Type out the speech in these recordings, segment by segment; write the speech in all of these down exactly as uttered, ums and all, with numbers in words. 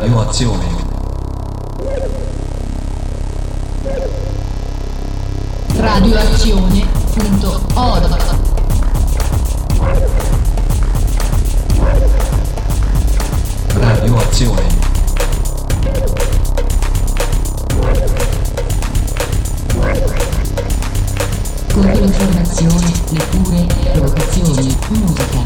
Radioazione. Radioazione punto org. Radioazione. Controinformazione, letture, provocazioni, musica.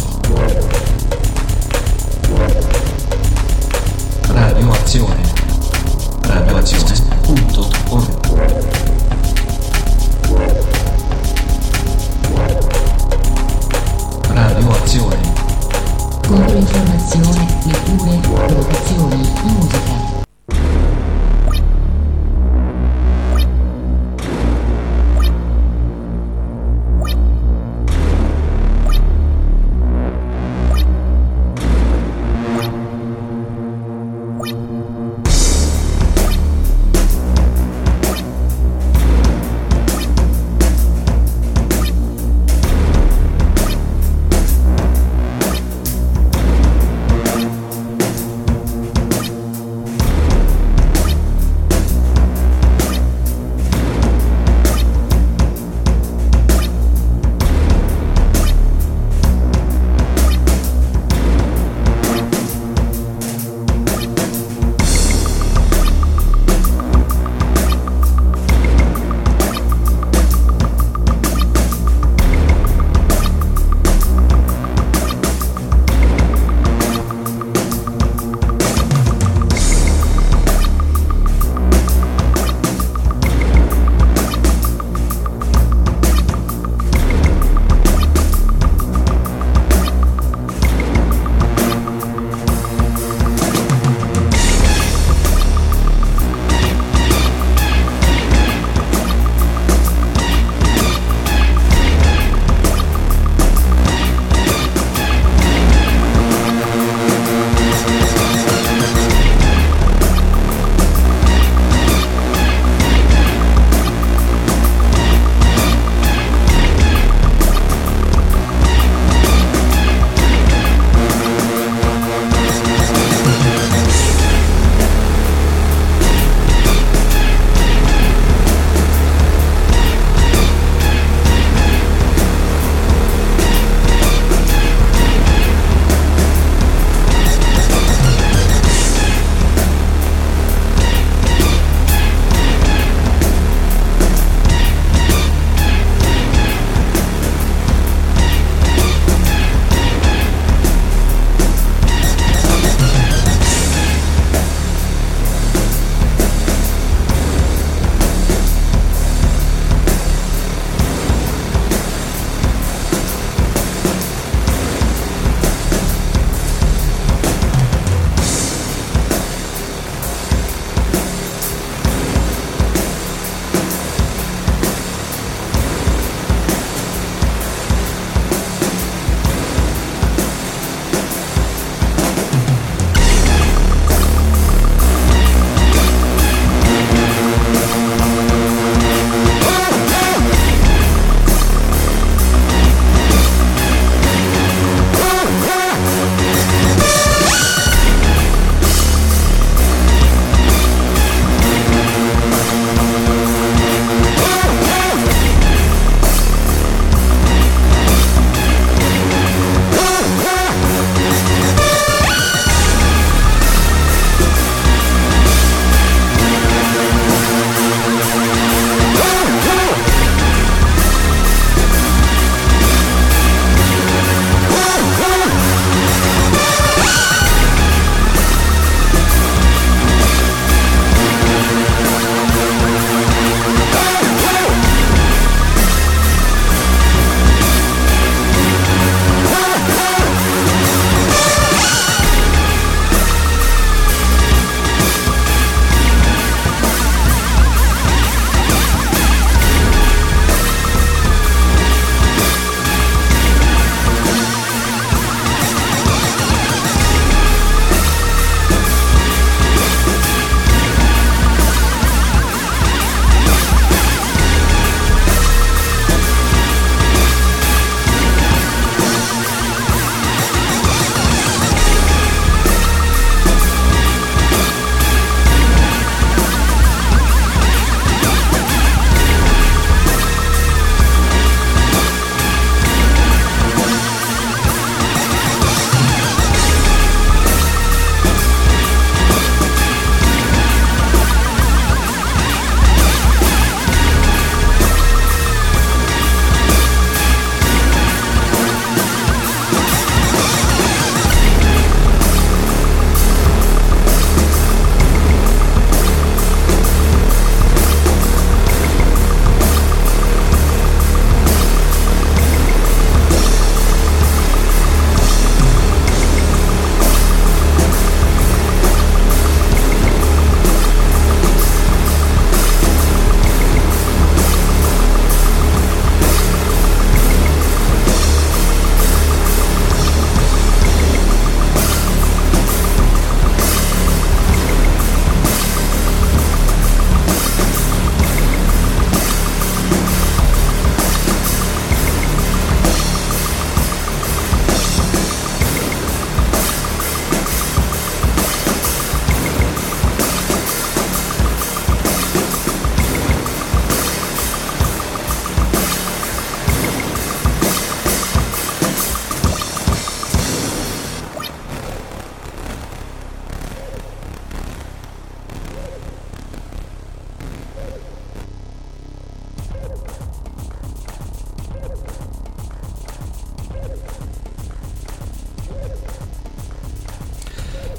Radioazione. Radioazione punto org. Radioazione.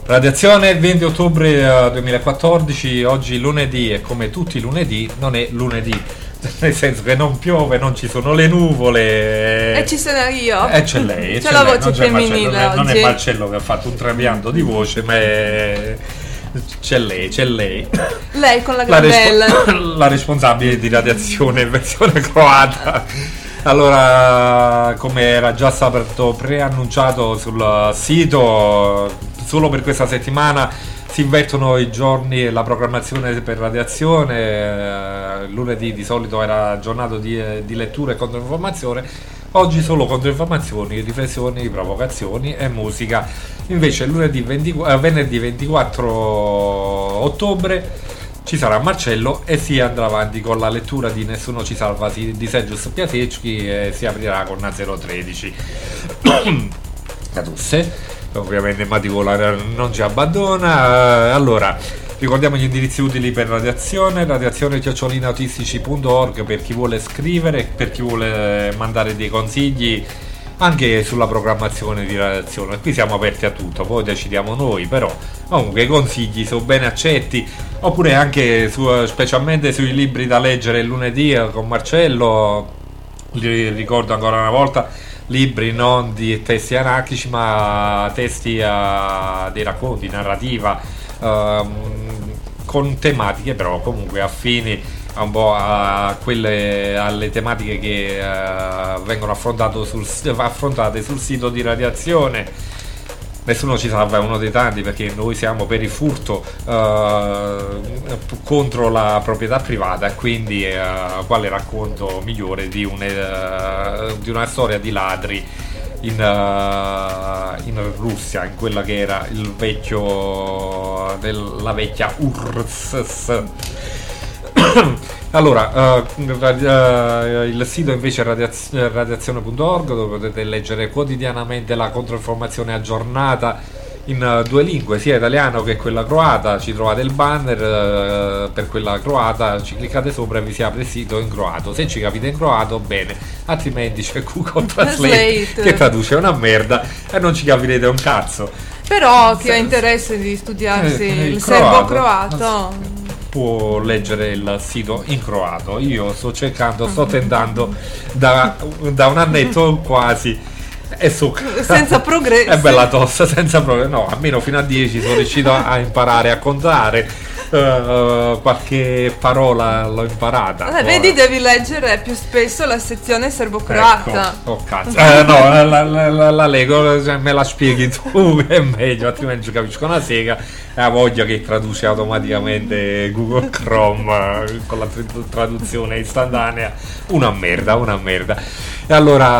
Radiazione venti ottobre duemilaquattordici, oggi lunedì e come tutti i lunedì non è lunedì, nel senso che non piove, non ci sono le nuvole e ci sono io e c'è lei, c'è, c'è la lei, voce femminile Marcello, non oggi. è Marcello che ha fatto un trapianto di voce, ma è... c'è lei, c'è lei lei con la la, gambella respo- la responsabile di Radiazione in versione croata. Allora, come era già stato preannunciato sul sito, solo per questa settimana si invertono i giorni e la programmazione per Radiazione. Eh, lunedì di solito era giornata di, di lettura e controinformazione, oggi solo controinformazioni, riflessioni, provocazioni e musica. Invece lunedì venti, eh, venerdì ventiquattro ottobre ci sarà Marcello e si andrà avanti con la lettura di Nessuno ci salva di Sergius Piasecki e si aprirà con a zero tredici. Cadusse, ovviamente Maticola non ci abbandona. Allora, ricordiamo gli indirizzi utili per Radiazione: radiazione chiocciola autistici punto org per chi vuole scrivere, per chi vuole mandare dei consigli anche sulla programmazione di Radiazione. Qui siamo aperti a tutto, poi decidiamo noi, però comunque i consigli sono ben accetti, oppure anche su, specialmente sui libri da leggere il lunedì con Marcello. Li ricordo ancora una volta, libri non di testi anarchici ma testi uh, dei racconti, narrativa, uh, con tematiche però comunque affini un po' a quelle, alle tematiche che uh, vengono affrontate sul, affrontate sul sito di Radiazione. Nessuno ci salva, è uno dei tanti, perché noi siamo per il furto uh, contro la proprietà privata, e quindi uh, quale racconto migliore di, un, uh, di una storia di ladri in, uh, in Russia, in quella che era il vecchio della vecchia U R S S. Allora, uh, uh, il sito invece è radiaz- radiazione punto org, dove potete leggere quotidianamente la controinformazione aggiornata in uh, due lingue, sia italiano che quella croata. Ci trovate il banner uh, per quella croata, ci cliccate sopra e vi si apre il sito in croato. Se ci capite in croato, bene, altrimenti c'è Google Translate che traduce una merda e non ci capirete un cazzo. Però chi ha interesse di studiarsi eh, il il croato, serbo-croato può leggere il sito in croato. Io sto cercando, sto tentando da, da un annetto quasi e so, senza progresso. È bella tosta, senza progresso. No, almeno fino a dieci sono riuscito a imparare a contare. Uh, qualche parola l'ho imparata. Allora, vedi, devi leggere più spesso la sezione serbo-croata. Ecco. Oh cazzo, eh, no, la, la, la, la leggo, cioè, me la spieghi tu è meglio, altrimenti capisco una sega. E ha voglia che traduce automaticamente Google Chrome eh, con la traduzione istantanea. Una merda, una merda. E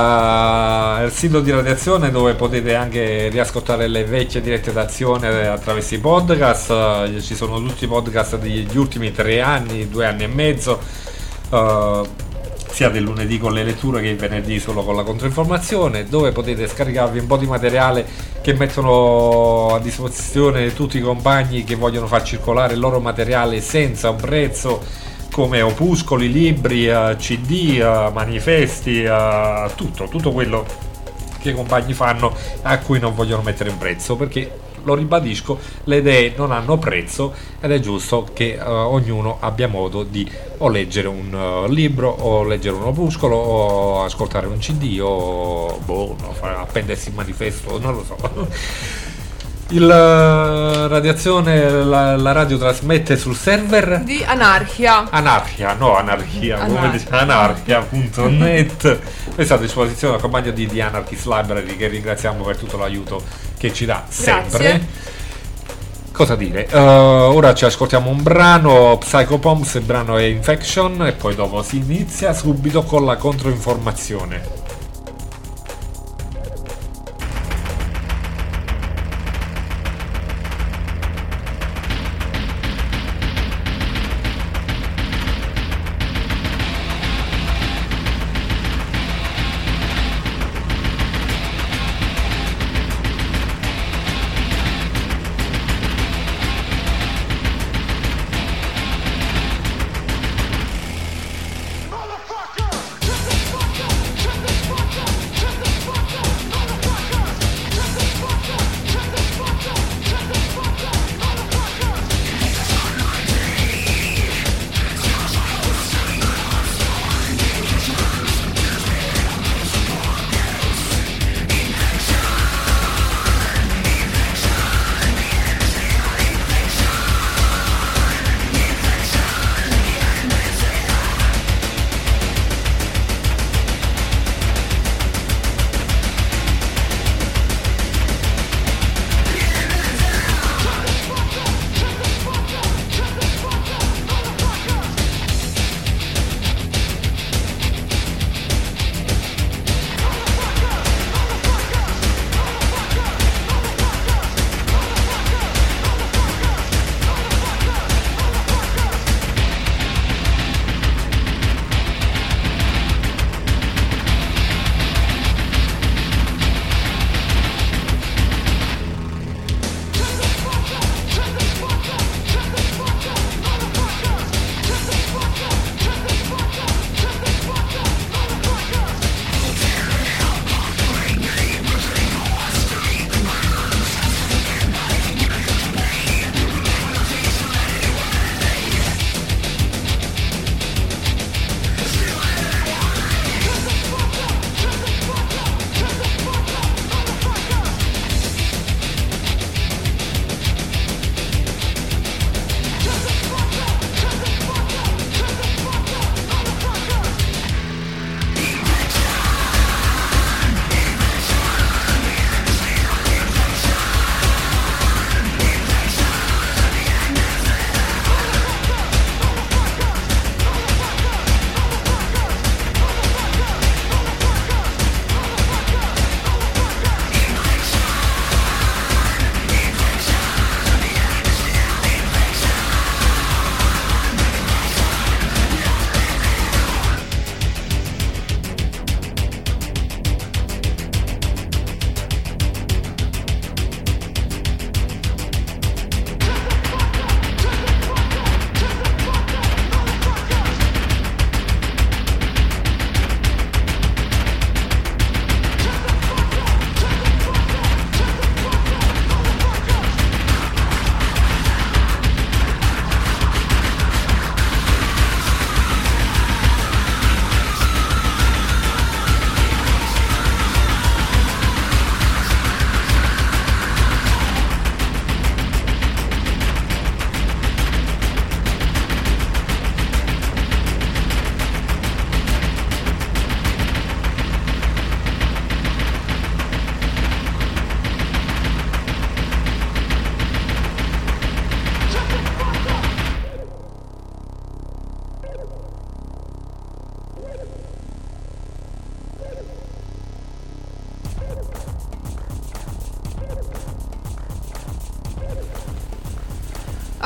allora il sito di Radiazione, dove potete anche riascoltare le vecchie dirette d'azione attraverso i podcast. Ci sono tutti i podcast degli ultimi tre anni, due anni e mezzo, uh, sia del lunedì con le letture che il venerdì solo con la controinformazione, dove potete scaricarvi un po' di materiale che mettono a disposizione tutti i compagni che vogliono far circolare il loro materiale senza un prezzo, come opuscoli, libri, uh, C D, uh, manifesti, uh, tutto, tutto quello che i compagni fanno a cui non vogliono mettere un prezzo, perché lo ribadisco, le idee non hanno prezzo ed è giusto che uh, ognuno abbia modo di o leggere un uh, libro, o leggere un opuscolo, o ascoltare un C D, o boh, no, appendersi il manifesto, non lo so. Il uh, Radiazione, la, la radio trasmette sul server di Anarchia. Anarchia, no anarchia, Anar- come dice anarchia punto net. Questa è a disposizione del compagno di The Anarchist Library, che ringraziamo per tutto l'aiuto che ci dà sempre. Grazie. Cosa dire? Uh, ora ci ascoltiamo un brano, Psycho Pomps, il brano è Infection, e poi dopo si inizia subito con la controinformazione. Motherfucker! Shut the fuck up! Shut the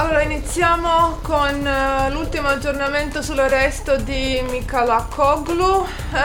Allora, iniziamo con eh, l'ultimo aggiornamento sull'arresto di Mikalakoglu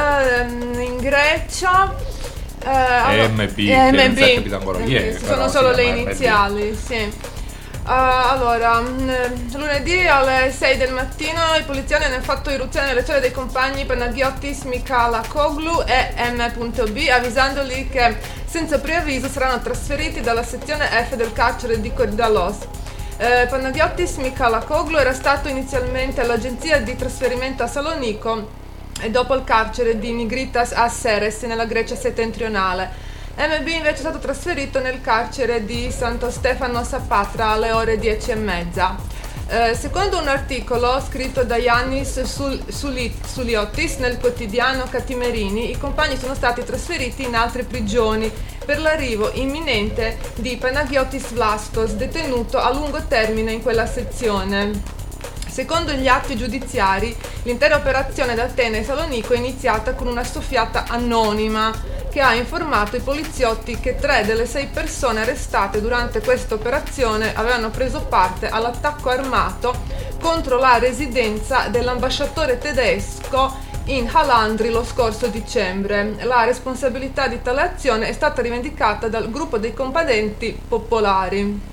eh, in Grecia. Eh, allora- M B, eh, che non M B. si è capito ancora chi è, Sì, però sono si solo le chiama M B. iniziali, sì. Uh, allora, mh, lunedì alle sei del mattino i poliziani hanno fatto irruzione nelle celle dei compagni Panagiotis Mikalakoglu e M B, avvisandoli che senza preavviso saranno trasferiti dalla sezione F del carcere di Korydallos. Uh, Panagiotis Mikalakoglu era stato inizialmente all'agenzia di trasferimento a Salonico e dopo al carcere di Nigritas a Seres nella Grecia settentrionale. M B invece è stato trasferito nel carcere di Santo Stefano Sapatra alle ore dieci e mezza. Eh, secondo un articolo scritto da Yannis Sul- Suli- Suliotis nel quotidiano Catimerini, i compagni sono stati trasferiti in altre prigioni per l'arrivo imminente di Panagiotis Vlastos, detenuto a lungo termine in quella sezione. Secondo gli atti giudiziari, l'intera operazione da Atene e Salonico è iniziata con una soffiata anonima che ha informato i poliziotti che tre delle sei persone arrestate durante questa operazione avevano preso parte all'attacco armato contro la residenza dell'ambasciatore tedesco in Halandri lo scorso dicembre. La responsabilità di tale azione è stata rivendicata dal gruppo dei combattenti popolari.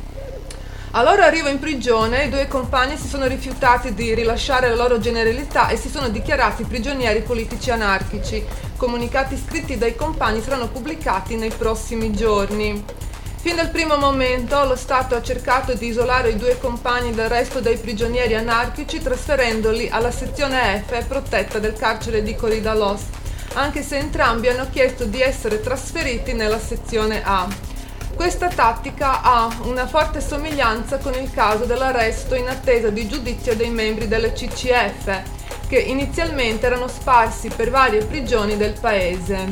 Al loro arrivo in prigione, i due compagni si sono rifiutati di rilasciare la loro generalità e si sono dichiarati prigionieri politici anarchici. Comunicati scritti dai compagni saranno pubblicati nei prossimi giorni. Fin dal primo momento lo Stato ha cercato di isolare i due compagni dal resto dei prigionieri anarchici, trasferendoli alla sezione F protetta del carcere di Korydallos, anche se entrambi hanno chiesto di essere trasferiti nella sezione A. Questa tattica ha una forte somiglianza con il caso dell'arresto in attesa di giudizio dei membri delle C C F, che inizialmente erano sparsi per varie prigioni del paese.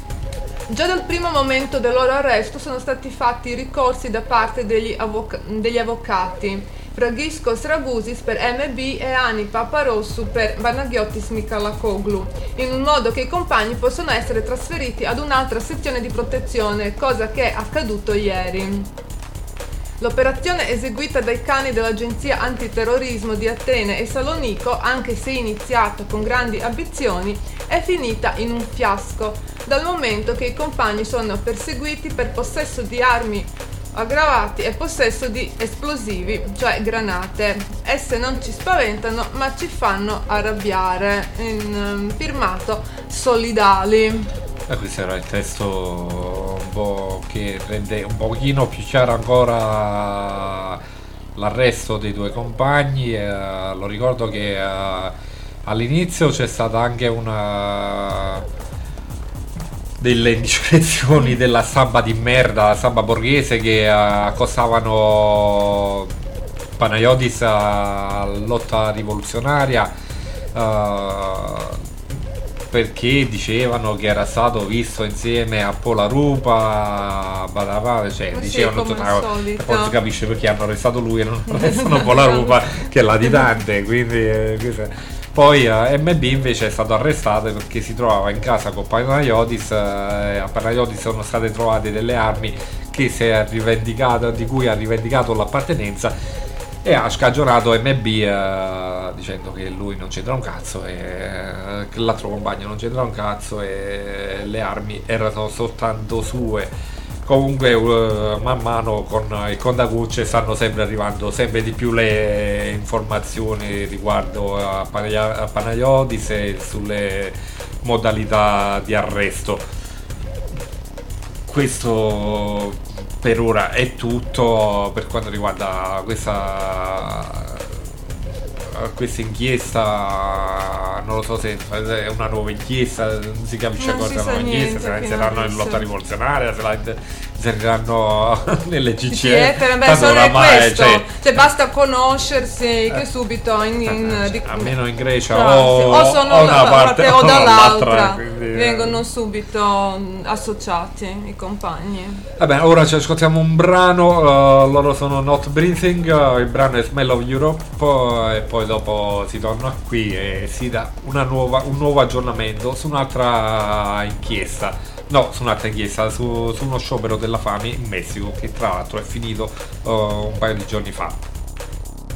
Già dal primo momento del loro arresto sono stati fatti ricorsi da parte degli, avvoca- degli avvocati, Fragiskos Ragusis per M B e Ani Paparossu per Panagiotis Mikalakoglu, in un modo che i compagni possano essere trasferiti ad un'altra sezione di protezione, cosa che è accaduto ieri. L'operazione eseguita dai cani dell'Agenzia Antiterrorismo di Atene e Salonico, anche se iniziata con grandi ambizioni, è finita in un fiasco, dal momento che i compagni sono perseguiti per possesso di armi aggravati e possesso di esplosivi, cioè granate. Esse non ci spaventano ma ci fanno arrabbiare. In, um, firmato Solidali. E questo era il testo un po' che rende un pochino più chiaro ancora l'arresto dei due compagni. Eh, lo ricordo che eh, all'inizio c'è stata anche una delle indiscrezioni della stampa di merda, la stampa borghese, che uh, accostavano Panagiotis alla lotta rivoluzionaria uh, perché dicevano che era stato visto insieme a Pola Rupa, Badava, cioè Ma sì, dicevano come tutta al una solito. poi si capisce perché hanno arrestato lui e non arrestano Pola Rupa, che è latitante, quindi eh, questo- poi uh, M B invece è stato arrestato perché si trovava in casa con Panagiotis uh, e a Panagiotis sono state trovate delle armi che si è rivendicato, di cui ha rivendicato l'appartenenza, e ha scagionato M B uh, dicendo che lui non c'entra un cazzo e uh, che l'altro compagno non c'entra un cazzo e le armi erano soltanto sue. Comunque uh, man mano con il contacucce stanno sempre arrivando sempre di più le informazioni riguardo a, Panag- a Panagiotis e sulle modalità di arresto. Questo per ora è tutto per quanto riguarda questa questa inchiesta. Non lo so se è una nuova inchiesta, non si capisce Non cosa si è sa una nuova inchiesta, niente se la fino inserirà in adesso. lotta rivoluzionaria, se la inserirà nelle C C C C F, F. vabbè, Tanto solo è oramai, questo, cioè, cioè basta conoscersi che subito in, in, eh, di- almeno in Grecia Bravo, o, sì. o sono o da una una parte o dall'altra, dall'altra, quindi, eh. vengono subito mm, associati i compagni. Vabbè, ora ci ascoltiamo un brano, uh, loro sono Not Breathing, uh, il brano è Smell of Europe, uh, e poi dopo si torna qui e si dà una nuova, un nuovo aggiornamento su un'altra inchiesta, no, su un'altra inchiesta, su, su uno sciopero della fame in Messico che tra l'altro è finito uh, un paio di giorni fa.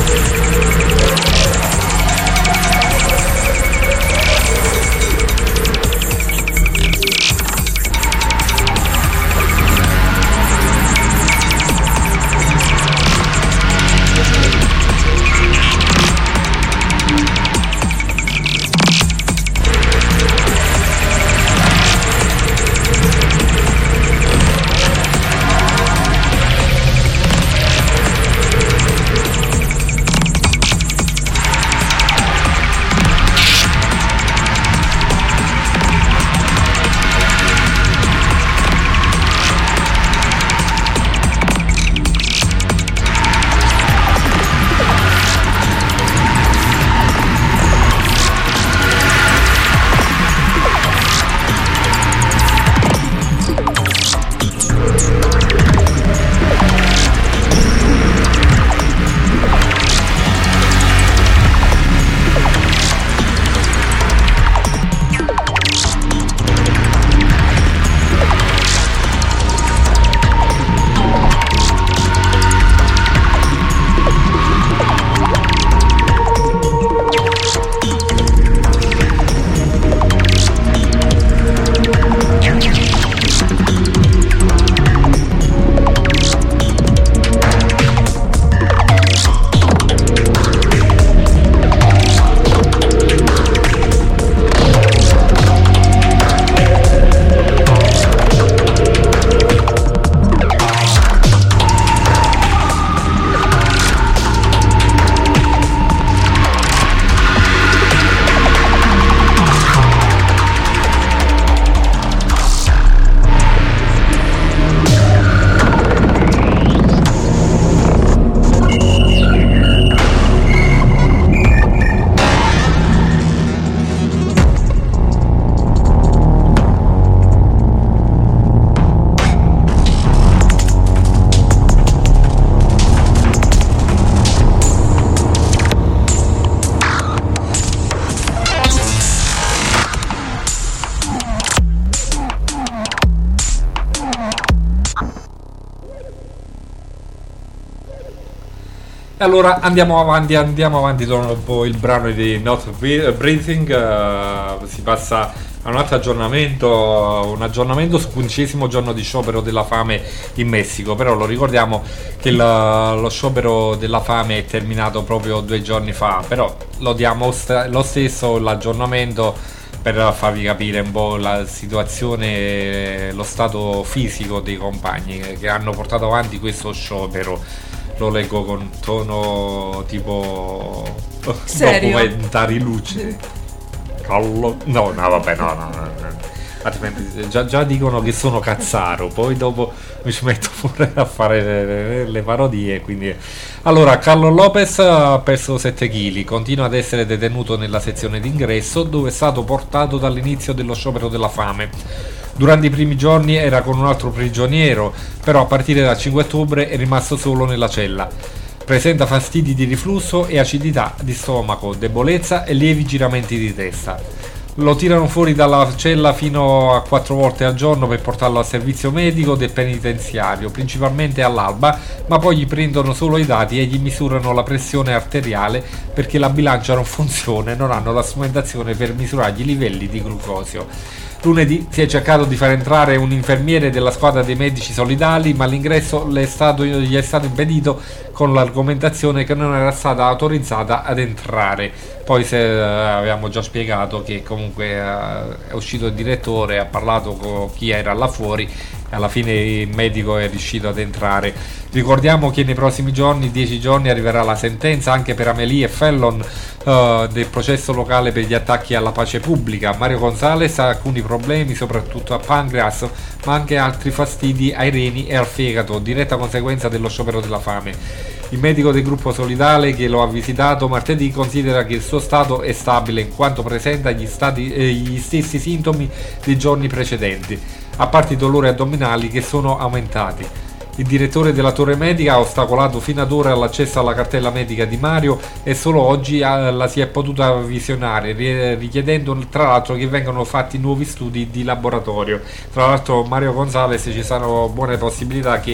Allora andiamo avanti, andiamo avanti dopo il brano di Not Breathing. Uh, si passa a un altro aggiornamento, un aggiornamento sul quindicesimo giorno di sciopero della fame in Messico. Però lo ricordiamo che la, lo sciopero della fame è terminato proprio due giorni fa, però lo diamo st- lo stesso l'aggiornamento per farvi capire un po' la situazione, lo stato fisico dei compagni che hanno portato avanti questo sciopero. Lo leggo con tono tipo serio? Documentari luce. Callo. No, no, vabbè, no, no, no, no. Altrimenti già, già dicono che sono cazzaro, poi dopo mi ci metto pure a fare le, le parodie. Quindi allora, Carlos Lopez ha perso sette chili, continua ad essere detenuto nella sezione d'ingresso dove è stato portato dall'inizio dello sciopero della fame. Durante i primi giorni era con un altro prigioniero, però a partire dal cinque ottobre è rimasto solo nella cella. Presenta fastidi di riflusso e acidità di stomaco, debolezza e lievi giramenti di testa. Lo tirano fuori dalla cella fino a quattro volte al giorno per portarlo al servizio medico del penitenziario, principalmente all'alba, ma poi gli prendono solo i dati e gli misurano la pressione arteriale perché la bilancia non funziona e non hanno la strumentazione per misurargli i livelli di glucosio. Lunedì si è cercato di far entrare un infermiere della squadra dei medici solidali, ma l'ingresso le è stato, gli è stato impedito con l'argomentazione che non era stata autorizzata ad entrare. Poi se, eh, avevamo già spiegato che comunque eh, è uscito il direttore, ha parlato con chi era là fuori e alla fine il medico è riuscito ad entrare. Ricordiamo che nei prossimi giorni, dieci giorni, arriverà la sentenza anche per Amelie e Fallon uh, del processo locale per gli attacchi alla pace pubblica. Mario Gonzalez ha alcuni problemi, soprattutto a pancreas, ma anche altri fastidi ai reni e al fegato, diretta conseguenza dello sciopero della fame. Il medico del gruppo solidale che lo ha visitato martedì considera che il suo stato è stabile in quanto presenta gli, stati, eh, gli stessi sintomi dei giorni precedenti, a parte i dolori addominali che sono aumentati. Il direttore della torre medica ha ostacolato fino ad ora l'accesso alla cartella medica di Mario e solo oggi la si è potuta visionare, richiedendo tra l'altro che vengano fatti nuovi studi di laboratorio. Tra l'altro Mario Gonzalez ci sono buone possibilità che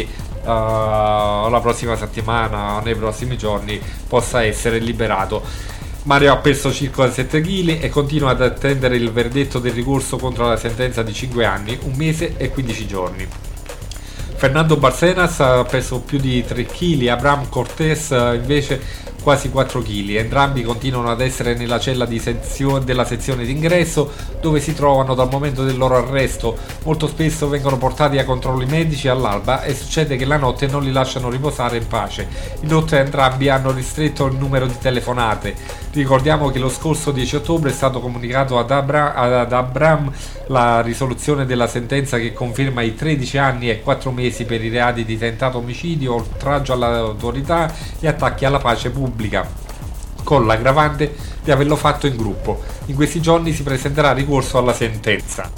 uh, la prossima settimana, nei prossimi giorni, possa essere liberato. Mario ha perso circa sette chili e continua ad attendere il verdetto del ricorso contro la sentenza di cinque anni, un mese e quindici giorni. Fernando Barcenas ha perso più di tre chili, Abraham Cortés invece quasi quattro chili. Entrambi continuano ad essere nella cella di sezio- della sezione d'ingresso, dove si trovano dal momento del loro arresto. Molto spesso vengono portati a controlli medici all'alba e succede che la notte non li lasciano riposare in pace. Inoltre entrambi hanno ristretto il numero di telefonate. Ricordiamo che lo scorso dieci ottobre è stato comunicato ad, Abra- ad Abraham la risoluzione della sentenza che conferma i tredici anni e quattro mesi per i reati di tentato omicidio, oltraggio all'autorità e attacchi alla pace pubblica, con l'aggravante di averlo fatto in gruppo. In questi giorni si presenterà ricorso alla sentenza.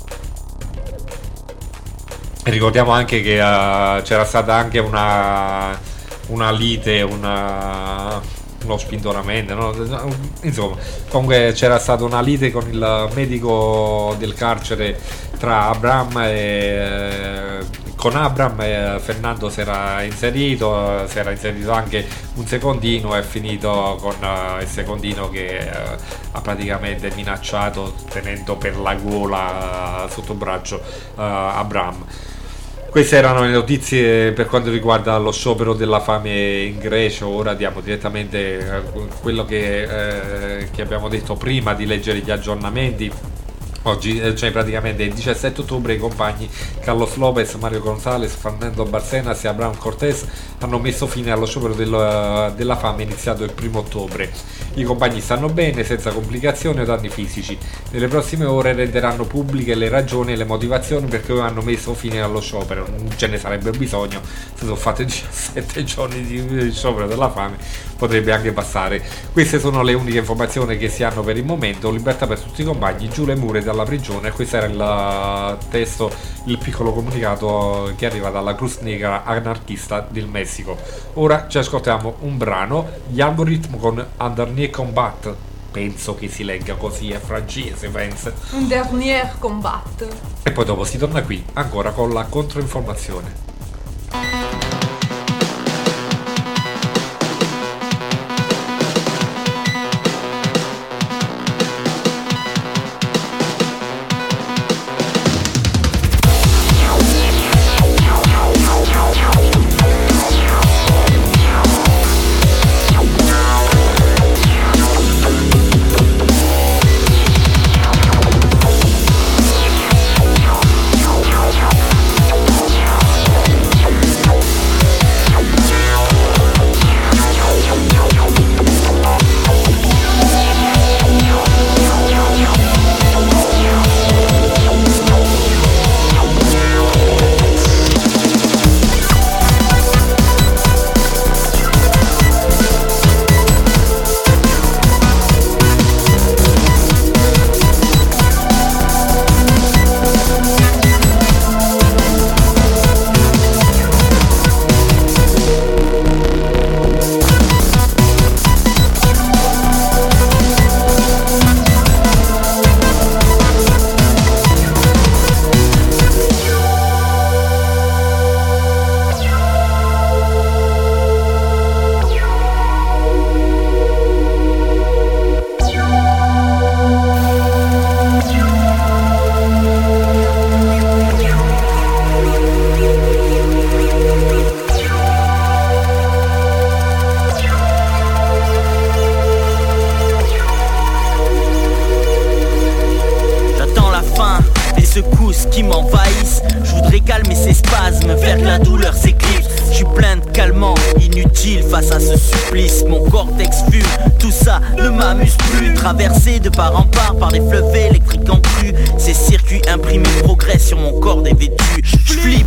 Ricordiamo anche che uh, c'era stata anche una, una lite, una... uno spintonamento, no? Insomma, comunque c'era stata una lite con il medico del carcere tra Abraham e con Abraham e Fernando si era inserito, si era inserito anche un secondino e è finito con uh, il secondino che uh, ha praticamente minacciato tenendo per la gola uh, sotto braccio uh, Abraham. Queste erano le notizie per quanto riguarda lo sciopero della fame in Grecia. Ora diamo direttamente a quello che, eh, che abbiamo detto prima di leggere gli aggiornamenti. Oggi, cioè praticamente il diciassette ottobre, i compagni Carlos Lopez, Mario Gonzalez, Fernando Barcenas e Abraham Cortés hanno messo fine allo sciopero del, della fame iniziato il primo ottobre. I compagni stanno bene, senza complicazioni o danni fisici. Nelle prossime ore renderanno pubbliche le ragioni e le motivazioni per cui hanno messo fine allo sciopero. Non ce ne sarebbe bisogno, se sono fatti diciassette giorni di sciopero della fame potrebbe anche passare. Queste sono le uniche informazioni che si hanno per il momento. Libertà per tutti i compagni, giù le mura dalla prigione. Questo era il testo, il piccolo comunicato che arriva dalla Cruz Negra anarchista del Messico. Ora ci ascoltiamo un brano, gli Algorithm con Underneath Combat. Penso che si legga così, è francese, penso. Un dernier combat. E poi dopo si torna qui ancora con la controinformazione. Qui m'envahissent, je voudrais calmer ces spasmes, faire que la douleur s'éclipse. Je suis plein de calmants, inutile face à ce supplice. Mon cortex fume, tout ça ne m'amuse plus. Traversé de part en part par des fleuves électriques en crue. Ces circuits imprimés progressent sur mon corps dévêtu. Je flippe,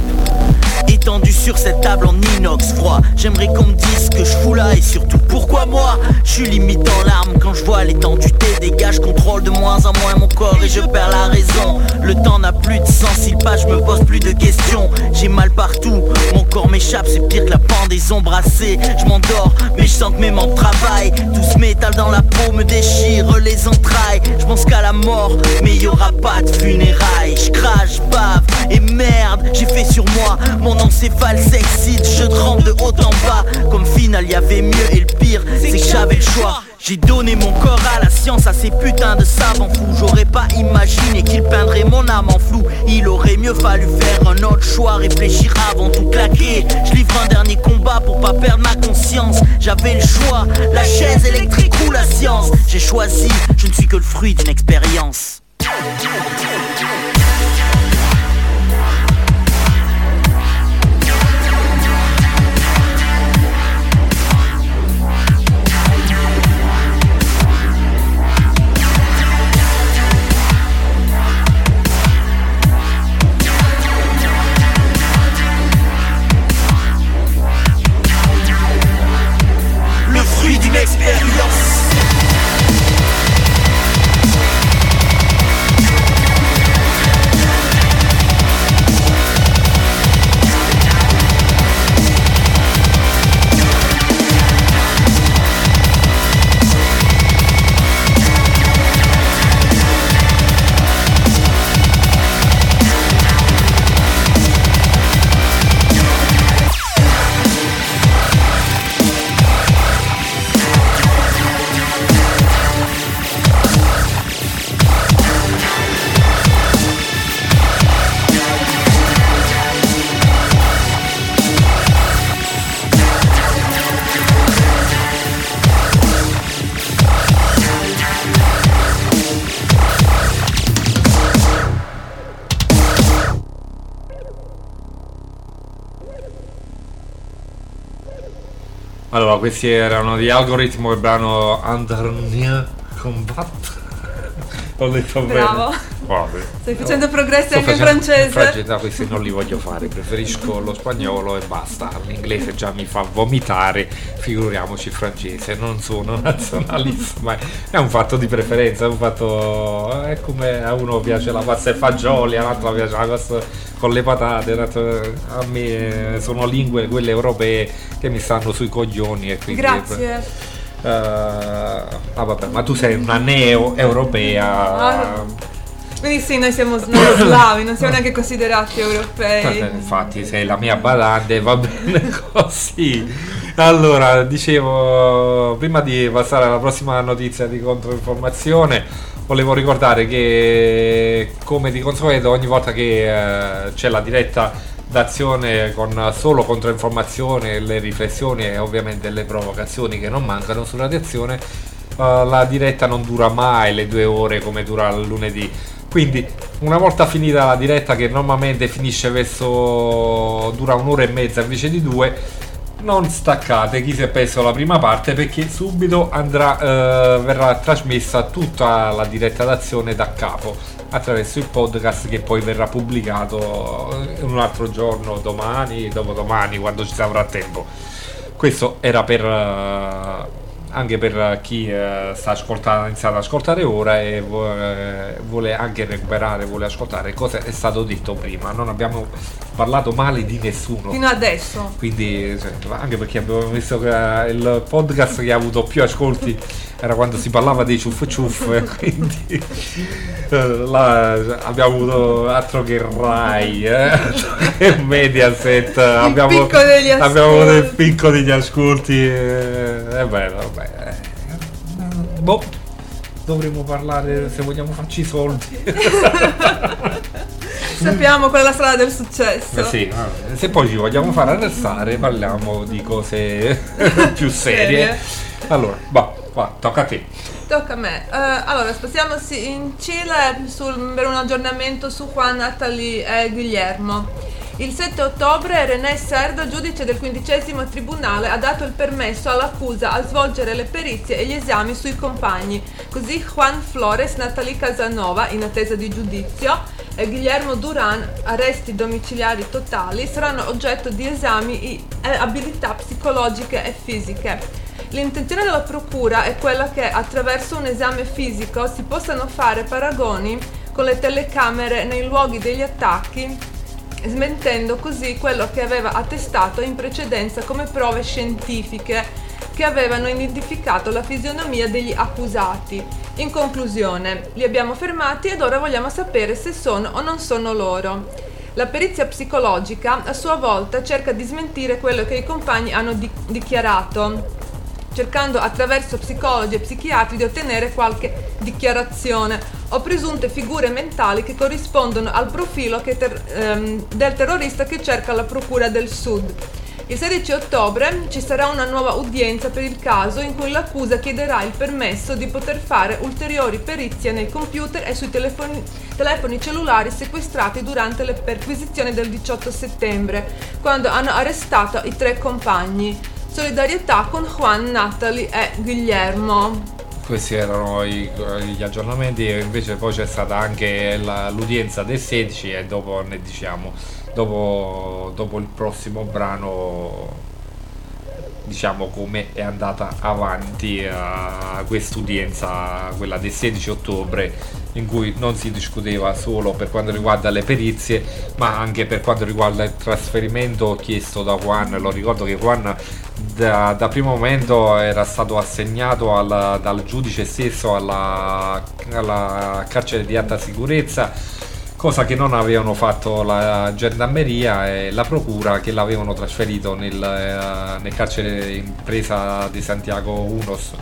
étendu sur cette table en inox froid. J'aimerais qu'on me dise ce que je fous là et surtout pourquoi moi. Je suis limite en larmes quand je vois l'étendue des dégâts. Je contrôle de moins en moins mon corps et je perds la raison. Le temps n'a plus de sens, il passe, je me pose plus de questions. J'ai mal partout, mon corps m'échappe, c'est pire que la pendaison brassée. stressé, je m'endors, mais je sens que mes membres travaillent. Tout ce métal dans la peau me déchire les entrailles. Je pense qu'à la mort, mais y aura pas de funérailles. Je crache, je bave, et merde, j'ai fait sur moi. Mon encéphale s'excite, je tremble de haut en bas. Comme final, y avait mieux et le pire, c'est que j'avais le choix. J'ai donné mon corps à la science, à ces putains de savants fous. J'aurais pas imaginé qu'il peindrait mon âme en flou. Il aurait mieux fallu faire un autre choix, réfléchir avant tout claquer. Je livre un dernier combat pour pas perdre ma conscience. J'avais le choix, la chaise électrique ou la science. J'ai choisi, je ne suis que le fruit d'une expérience. Allora, questi erano di Algoritmo, il brano Underneath Combat. Ho detto Bravo. bene. Vabbè. Stai facendo progressi Sto anche in facendo- francese. in francese, no, questi non li voglio fare, preferisco lo spagnolo e basta. L'inglese già mi fa vomitare, figuriamoci il francese. Non sono nazionalista, ma è un fatto di preferenza, è un fatto. È come a uno piace la pasta e fagioli, all'altro piace la pasta con le patate. L'altro- a me sono lingue quelle europee che mi stanno sui coglioni e quindi. Grazie. Uh, ah vabbè, ma tu sei una neo-europea. Ah, quindi sì, noi siamo noi slavi, non siamo neanche considerati europei. Eh, Infatti sei la mia badante, va bene così. Allora, dicevo, prima di passare alla prossima notizia di controinformazione, volevo ricordare che, come di consueto, ogni volta che eh, c'è la diretta d'azione con solo controinformazione, le riflessioni e ovviamente le provocazioni che non mancano su Radiazione, uh, la diretta non dura mai le due ore come dura il lunedì. Quindi una volta finita la diretta, che normalmente finisce verso dura un'ora e mezza invece di due, non staccate chi si è perso la prima parte, perché subito andrà eh, verrà trasmessa tutta la diretta d'azione da capo attraverso il podcast, che poi verrà pubblicato un altro giorno, domani, dopodomani, quando ci avrà tempo. Questo era per uh, anche per chi uh, sta ascoltando, ha iniziato ad ascoltare ora e vuole, vuole anche recuperare, vuole ascoltare cosa è stato detto prima. Non abbiamo parlato male di nessuno Fino adesso. quindi, cioè, anche perché abbiamo visto che il podcast che ha avuto più ascolti era quando si parlava dei ciuff ciuff, quindi eh, là abbiamo avuto altro che Rai, eh, altro che Mediaset, abbiamo, picco degli ascolti. abbiamo avuto il picco degli ascolti, eh, è bello, vabbè, eh. Boh, dovremmo parlare se vogliamo farci i soldi. Sappiamo qual è la strada del successo. Eh sì, se poi ci vogliamo fare arrestare, parliamo di cose più serie. Allora, va, va, tocca a te. Tocca a me. Eh, allora, spostiamoci in Cile sul- per un aggiornamento su Juan, Natalie e Guillermo. Il sette ottobre René Cerda, giudice del quindicesimo tribunale, ha dato il permesso all'accusa a svolgere le perizie e gli esami sui compagni. Così Juan Flores, Natalie Casanova, in attesa di giudizio, e Guillermo Duran, arresti domiciliari totali, saranno oggetto di esami e abilità psicologiche e fisiche. L'intenzione della procura è quella che attraverso un esame fisico si possano fare paragoni con le telecamere nei luoghi degli attacchi smentendo così quello che aveva attestato in precedenza come prove scientifiche che avevano identificato la fisionomia degli accusati. In conclusione, li abbiamo fermati ed ora vogliamo sapere se sono o non sono loro. La perizia psicologica a sua volta cerca di smentire quello che i compagni hanno di- dichiarato, cercando attraverso psicologi e psichiatri di ottenere qualche dichiarazione o presunte figure mentali che corrispondono al profilo che ter- ehm, del terrorista che cerca la Procura del Sud. Il sedici ottobre ci sarà una nuova udienza per il caso in cui l'accusa chiederà il permesso di poter fare ulteriori perizie nei computer e sui telefoni, telefoni cellulari sequestrati durante le perquisizioni del diciotto settembre, quando hanno arrestato i tre compagni. Solidarietà con Juan, Natalie e Guillermo. Questi erano i- gli aggiornamenti e invece poi c'è stata anche la- l'udienza del sedici e dopo ne diciamo, dopo, dopo il prossimo brano diciamo come è andata avanti uh, quest'udienza, quella del sedici ottobre, in cui non si discuteva solo per quanto riguarda le perizie ma anche per quanto riguarda il trasferimento chiesto da Juan. Lo ricordo che Juan da, da primo momento era stato assegnato al, dal giudice stesso alla, alla carcere di alta sicurezza, cosa che non avevano fatto la gendarmeria e la procura, che l'avevano trasferito nel, eh, nel carcere impresa di Santiago Unos.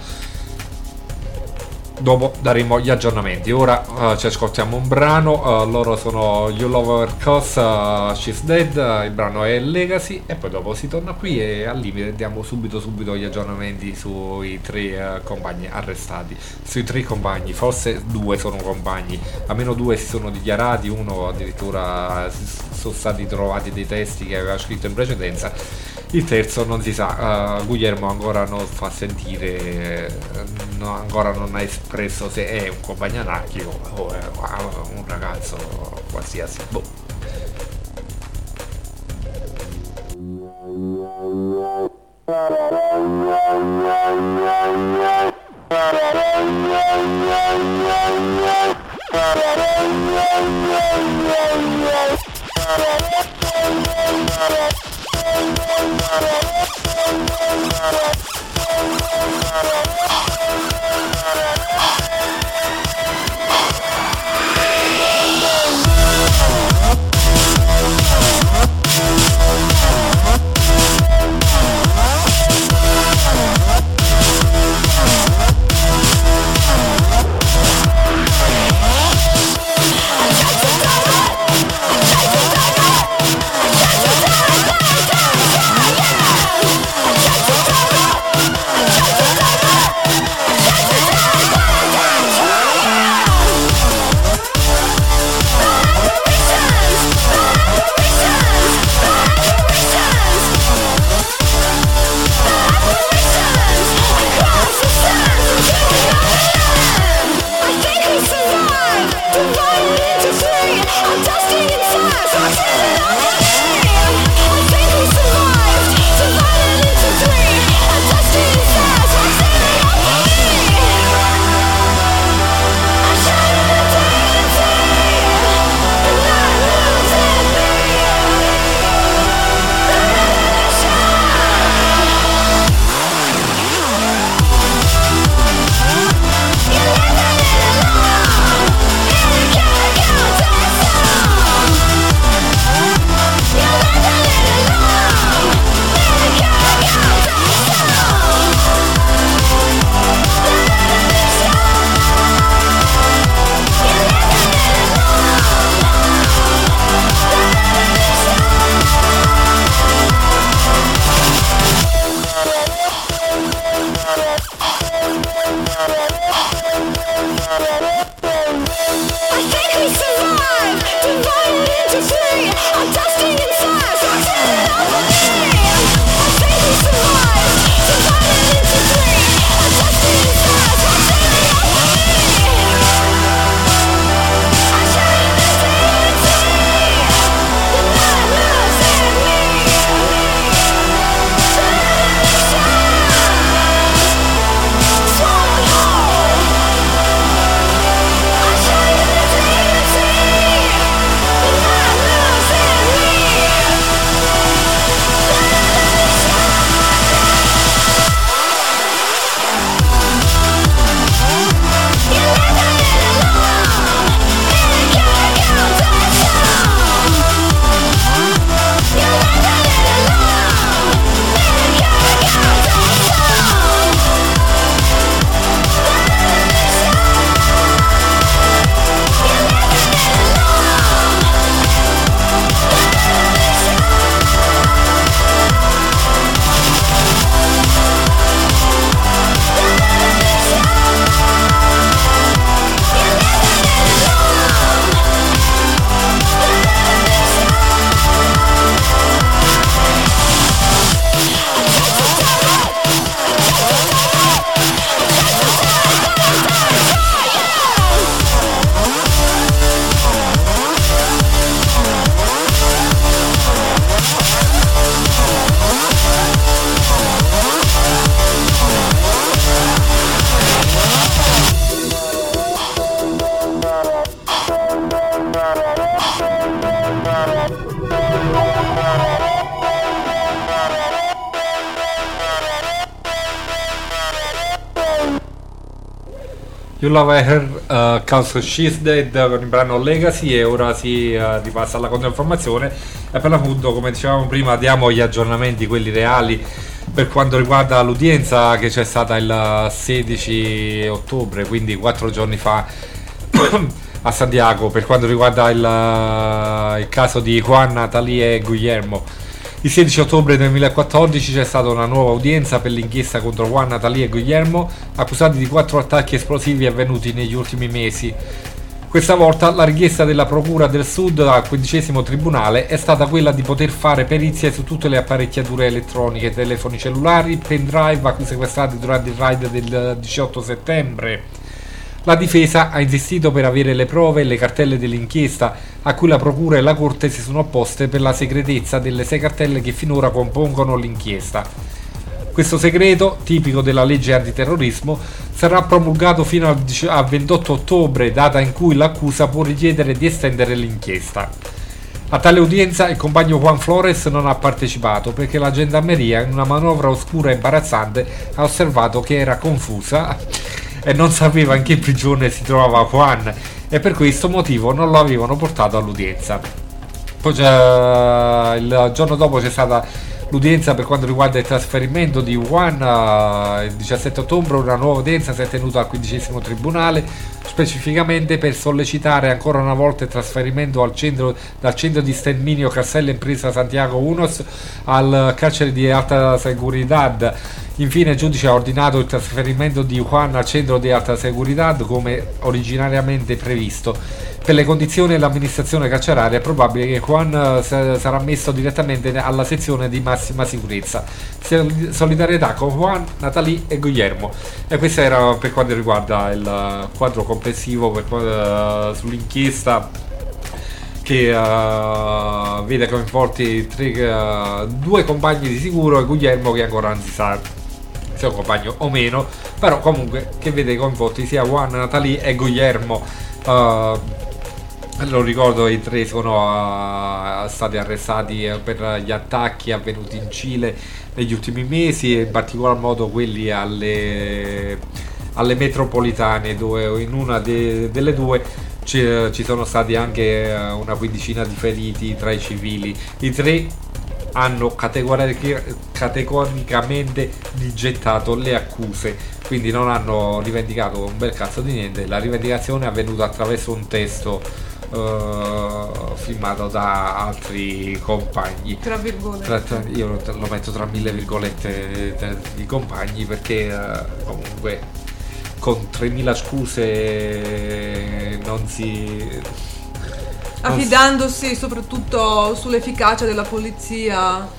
Dopo daremo gli aggiornamenti. Ora uh, ci ascoltiamo un brano, uh, loro sono You Love Her Cause, uh, She's Dead, uh, il brano è Legacy e poi dopo si torna qui e al limite diamo subito subito gli aggiornamenti sui tre uh, compagni arrestati, sui tre compagni, forse due sono compagni, almeno due si sono dichiarati, uno addirittura uh, sono stati trovati dei testi che aveva scritto in precedenza, il terzo non si sa. uh, Guillermo ancora non fa sentire, no, ancora non ha espresso se è un compagno anarchico o è un ragazzo qualsiasi. Boh. Yeah. You Love Her, uh, Cause She's Dead con il brano Legacy, e ora si uh, ripassa alla controinformazione e per l'appunto, come dicevamo prima, diamo gli aggiornamenti, quelli reali, per quanto riguarda l'udienza che c'è stata il sedici ottobre, quindi quattro giorni fa a Santiago, per quanto riguarda il, il caso di Juan, Natalie e Guillermo. Il sedici ottobre duemilaquattordici c'è stata una nuova udienza per l'inchiesta contro Juan, Natalie e Guillermo, accusati di quattro attacchi esplosivi avvenuti negli ultimi mesi. Questa volta la richiesta della Procura del Sud al quindicesimo tribunale è stata quella di poter fare perizie su tutte le apparecchiature elettroniche, telefoni cellulari, pendrive sequestrati durante il raid del diciotto settembre. La difesa ha insistito per avere le prove e le cartelle dell'inchiesta, a cui la Procura e la Corte si sono opposte per la segretezza delle sei cartelle che finora compongono l'inchiesta. Questo segreto, tipico della legge antiterrorismo, sarà promulgato fino al ventotto ottobre, data in cui l'accusa può richiedere di estendere l'inchiesta. A tale udienza il compagno Juan Flores non ha partecipato perché la gendarmeria, in una manovra oscura e imbarazzante, ha osservato che era confusa e non sapeva in che prigione si trovava Juan, e per questo motivo non lo avevano portato all'udienza. Poi c'è, il giorno dopo c'è stata l'udienza per quanto riguarda il trasferimento di Juan. Uh, il diciassette ottobre una nuova udienza si è tenuta al quindicesimo tribunale, specificamente per sollecitare ancora una volta il trasferimento al centro, dal centro di sterminio Castello Impresa Santiago Unos al carcere di alta seguridad. Infine il giudice ha ordinato il trasferimento di Juan al centro di alta seguridad come originariamente previsto. Per le condizioni dell'amministrazione carceraria è probabile che Juan sarà messo direttamente alla sezione di massima sicurezza. Solidarietà con Juan, Natalie e Guillermo. E questo era per quanto riguarda il quadro complessivo per, uh, sull'inchiesta che uh, vede coinvolti tre, uh, due compagni di sicuro e Guillermo che ancora non si sa se è un compagno o meno, però comunque che vede coinvolti sia Juan, Natalie e Guillermo. Uh, lo ricordo, i tre sono uh, stati arrestati per gli attacchi avvenuti in Cile negli ultimi mesi, e in particolar modo quelli alle, alle metropolitane, dove in una de, delle due ci, ci sono stati anche una quindicina di feriti tra i civili. I tre hanno categoric- categoricamente rigettato le accuse, quindi non hanno rivendicato un bel cazzo di niente. La rivendicazione è avvenuta attraverso un testo Uh, firmato da altri compagni, tra virgolette. Tra, tra, io lo, lo metto tra mille virgolette di compagni, perché uh, comunque con tremila scuse non si non affidandosi si... soprattutto sull'efficacia della polizia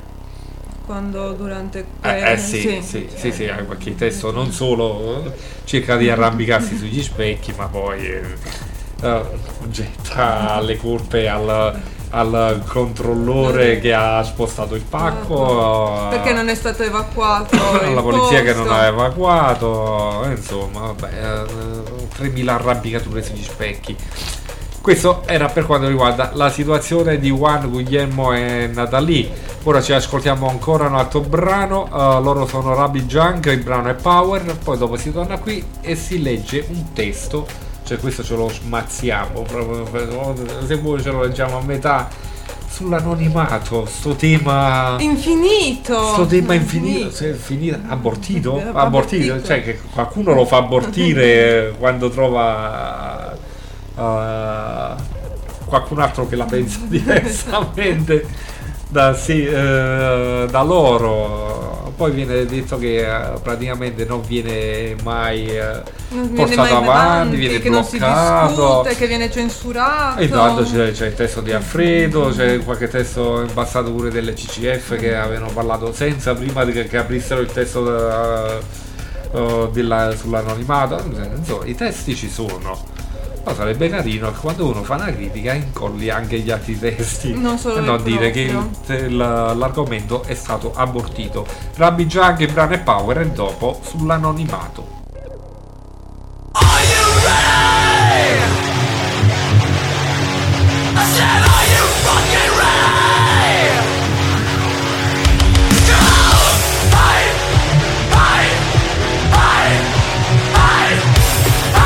quando durante eh, eh sì sì sì, sì, sì, perché il testo non solo cerca di arrampicarsi sugli specchi, ma poi eh, Uh, getta le colpe al, al controllore che ha spostato il pacco, perché non è stato evacuato la polizia posto. Che non ha evacuato, insomma vabbè, uh, tremila arrampicature sugli specchi. Questo era per quanto riguarda la situazione di Juan, Guillermo e Natalie. Ora ci ascoltiamo ancora un altro brano, uh, loro sono Rabbi Junk, il brano è Power, poi dopo si torna qui e si legge un testo. Cioè questo ce lo smazziamo proprio, se vuoi ce lo leggiamo a metà, sull'anonimato, sto tema infinito, sto tema infinito, se finito, abortito, abortito, abortito, cioè che qualcuno lo fa abortire quando trova uh, qualcun altro che la pensa diversamente da, sì, uh, da loro. Poi viene detto che uh, praticamente non viene mai uh, non portato viene mai avanti, viene che bloccato, non si discute, che viene censurato. E intanto c'è, c'è il testo di Alfredo, c'è qualche testo in passato pure delle C C F che avevano parlato senza prima di che, che aprissero il testo uh, uh, della, sull'anonimato. Insomma, i testi ci sono. Ma sarebbe carino che quando uno fa una critica incolli anche gli altri testi, non solo e non dire che il, il, l'argomento è stato abortito. Rabbi Junk, il brano è Power, e dopo sull'anonimato. Are you ready? I said, are you fucking ready? Go! Fight! Fight! Fight! Fight!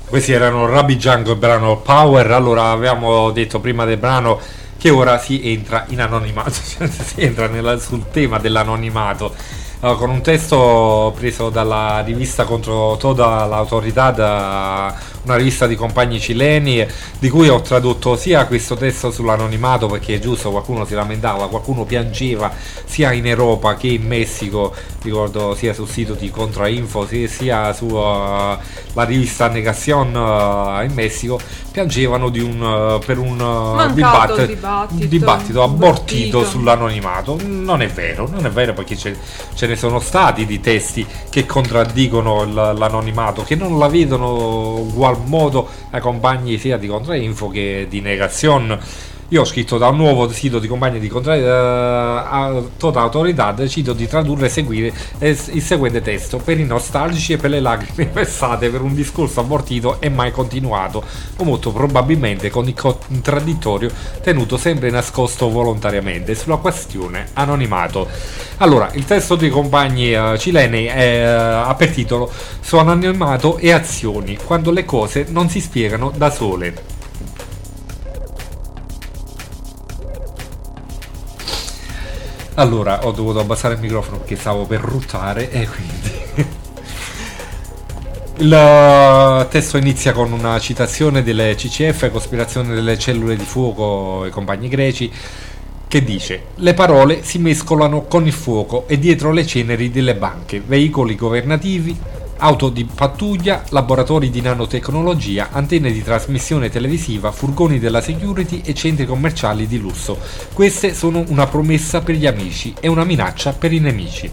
Questi erano Rabbi Django, il brano Power. Allora, avevamo detto prima del brano che ora si entra in anonimato, cioè si entra nella, sul tema dell'anonimato, uh, con un testo preso dalla rivista contro toda l'autorità, da una rivista di compagni cileni, di cui ho tradotto sia questo testo sull'anonimato, perché è giusto, qualcuno si lamentava, qualcuno piangeva sia in Europa che in Messico, ricordo sia sul sito di Contrainfo sia sulla uh, rivista Negación uh, in Messico, piangevano di un, uh, per un uh, dibatt- dibattito, dibattito abortito abortito. sull'anonimato. Non è vero, non è vero, perché ce, ce ne sono stati di testi che contraddicono l- l'anonimato, che non la vedono ugual modo ai compagni sia di Contrainfo che di Negación. Io ho scritto da un nuovo sito di compagni di contra- uh, a tutta autorità, decido di tradurre e seguire il seguente testo: per i nostalgici e per le lacrime versate per un discorso abortito e mai continuato, o molto probabilmente con il contraddittorio tenuto sempre nascosto volontariamente sulla questione anonimato. Allora, il testo dei compagni uh, cileni è, uh, ha per titolo su anonimato e azioni, quando le cose non si spiegano da sole. Allora, ho dovuto abbassare il microfono perché stavo per ruttare e quindi il testo inizia con una citazione delle C C F, cospirazione delle cellule di fuoco e compagni greci, che dice: le parole si mescolano con il fuoco e dietro le ceneri delle banche, veicoli governativi, auto di pattuglia, laboratori di nanotecnologia, antenne di trasmissione televisiva, furgoni della security e centri commerciali di lusso. Queste sono una promessa per gli amici e una minaccia per i nemici.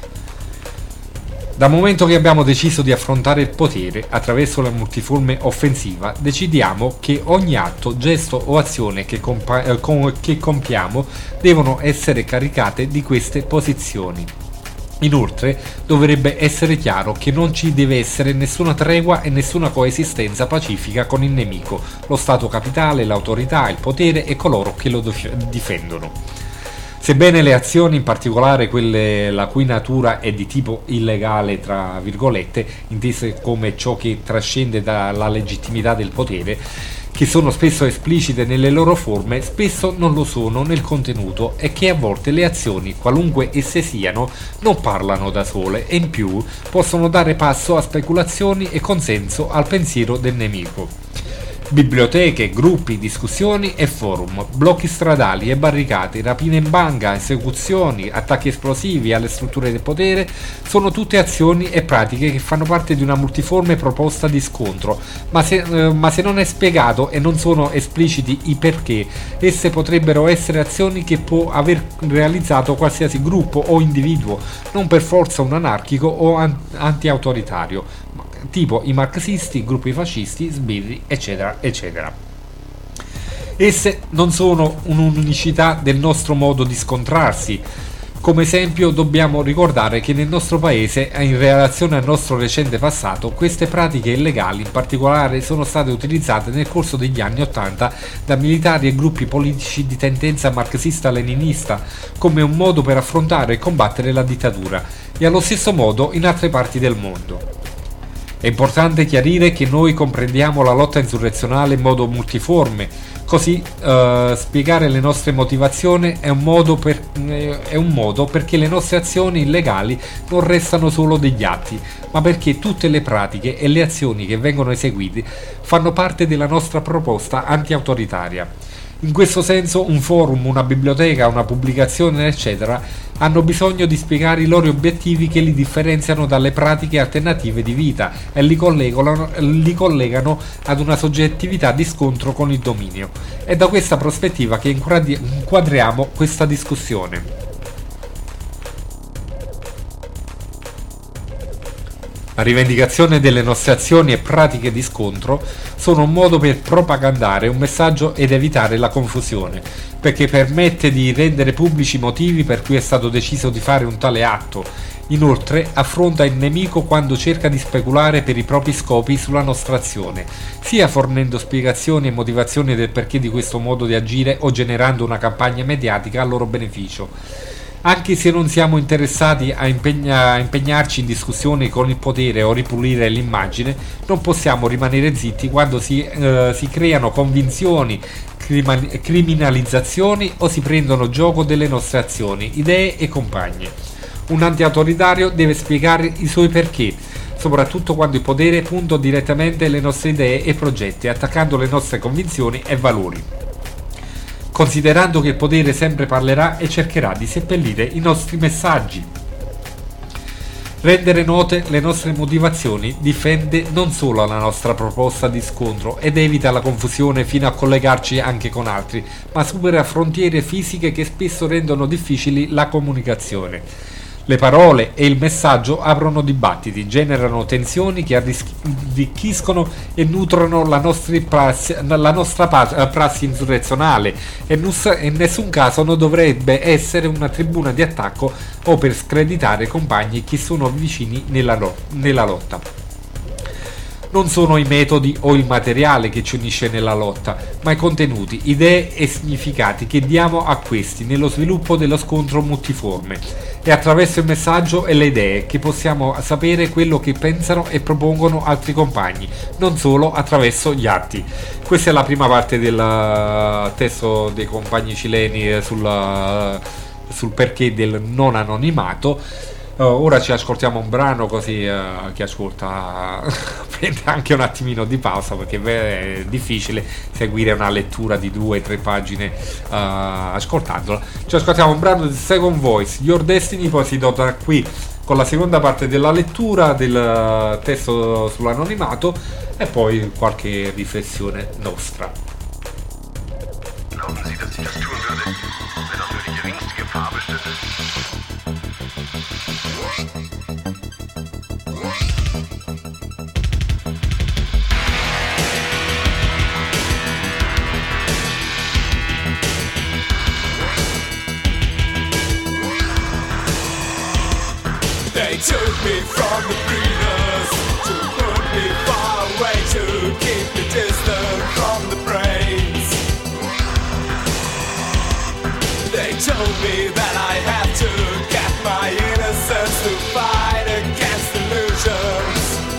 Dal momento che abbiamo deciso di affrontare il potere attraverso la multiforme offensiva, decidiamo che ogni atto, gesto o azione che, compa- eh, com- che compiamo devono essere caricate di queste posizioni. Inoltre, dovrebbe essere chiaro che non ci deve essere nessuna tregua e nessuna coesistenza pacifica con il nemico, lo Stato capitale, l'autorità, il potere e coloro che lo difendono. Sebbene le azioni, in particolare quelle la cui natura è di tipo illegale, tra virgolette, intese come ciò che trascende dalla legittimità del potere, che sono spesso esplicite nelle loro forme, spesso non lo sono nel contenuto, e che a volte le azioni, qualunque esse siano, non parlano da sole e in più possono dare passo a speculazioni e consenso al pensiero del nemico. Biblioteche, gruppi, discussioni e forum, blocchi stradali e barricate, rapine in banca, esecuzioni, attacchi esplosivi alle strutture del potere sono tutte azioni e pratiche che fanno parte di una multiforme proposta di scontro, ma se, eh, ma se non è spiegato e non sono espliciti i perché, esse potrebbero essere azioni che può aver realizzato qualsiasi gruppo o individuo, non per forza un anarchico o an- anti-autoritario, tipo i marxisti, gruppi fascisti, sbirri, eccetera, eccetera. Esse non sono un'unicità del nostro modo di scontrarsi. Come esempio dobbiamo ricordare che nel nostro paese, in relazione al nostro recente passato, queste pratiche illegali in particolare sono state utilizzate nel corso degli anni Ottanta da militari e gruppi politici di tendenza marxista-leninista come un modo per affrontare e combattere la dittatura, e allo stesso modo in altre parti del mondo. È importante chiarire che noi comprendiamo la lotta insurrezionale in modo multiforme, così eh, spiegare le nostre motivazioni è un, modo per, eh, è un modo perché le nostre azioni illegali non restano solo degli atti, ma perché tutte le pratiche e le azioni che vengono eseguite fanno parte della nostra proposta anti-autoritaria. In questo senso un forum, una biblioteca, una pubblicazione, eccetera, hanno bisogno di spiegare i loro obiettivi che li differenziano dalle pratiche alternative di vita e li collegano, li collegano ad una soggettività di scontro con il dominio. È da questa prospettiva che inquadriamo questa discussione. La rivendicazione delle nostre azioni e pratiche di scontro sono un modo per propagandare un messaggio ed evitare la confusione, perché permette di rendere pubblici i motivi per cui è stato deciso di fare un tale atto. Inoltre affronta il nemico quando cerca di speculare per i propri scopi sulla nostra azione, sia fornendo spiegazioni e motivazioni del perché di questo modo di agire o generando una campagna mediatica a loro beneficio. Anche se non siamo interessati a, impegna- a impegnarci in discussioni con il potere o ripulire l'immagine, non possiamo rimanere zitti quando si, eh, si creano convinzioni, crima- criminalizzazioni o si prendono gioco delle nostre azioni, idee e compagni. Un anti-autoritario deve spiegare i suoi perché, soprattutto quando il potere punta direttamente le nostre idee e progetti, attaccando le nostre convinzioni e valori, considerando che il potere sempre parlerà e cercherà di seppellire i nostri messaggi. Rendere note le nostre motivazioni difende non solo la nostra proposta di scontro ed evita la confusione fino a collegarci anche con altri, ma supera frontiere fisiche che spesso rendono difficili la comunicazione. Le parole e il messaggio aprono dibattiti, generano tensioni che arricchiscono e nutrono la nostra prassi, la nostra prassi insurrezionale e in nessun caso non dovrebbe essere una tribuna di attacco o per screditare compagni che sono vicini nella, nella lotta. Non sono i metodi o il materiale che ci unisce nella lotta, ma i contenuti, idee e significati che diamo a questi nello sviluppo dello scontro multiforme. È attraverso il messaggio e le idee che possiamo sapere quello che pensano e propongono altri compagni, non solo attraverso gli atti. Questa è la prima parte del testo dei compagni cileni sul, sul perché del non anonimato. Uh, ora ci ascoltiamo un brano così uh, chi ascolta prende anche un attimino di pausa, perché è difficile seguire una lettura di due o tre pagine uh, ascoltandola. Ci ascoltiamo un brano di Second Voice, Your Destiny, poi si torna qui con la seconda parte della lettura del testo sull'anonimato e poi qualche riflessione nostra. Glauben Sie, dass ich das tun würde, wenn auch nur die geringste Gefahr bestünde? They took me from the breeders to put me far away, to keep me distant from the brains. They told me that I had to get my innocence to fight against illusions.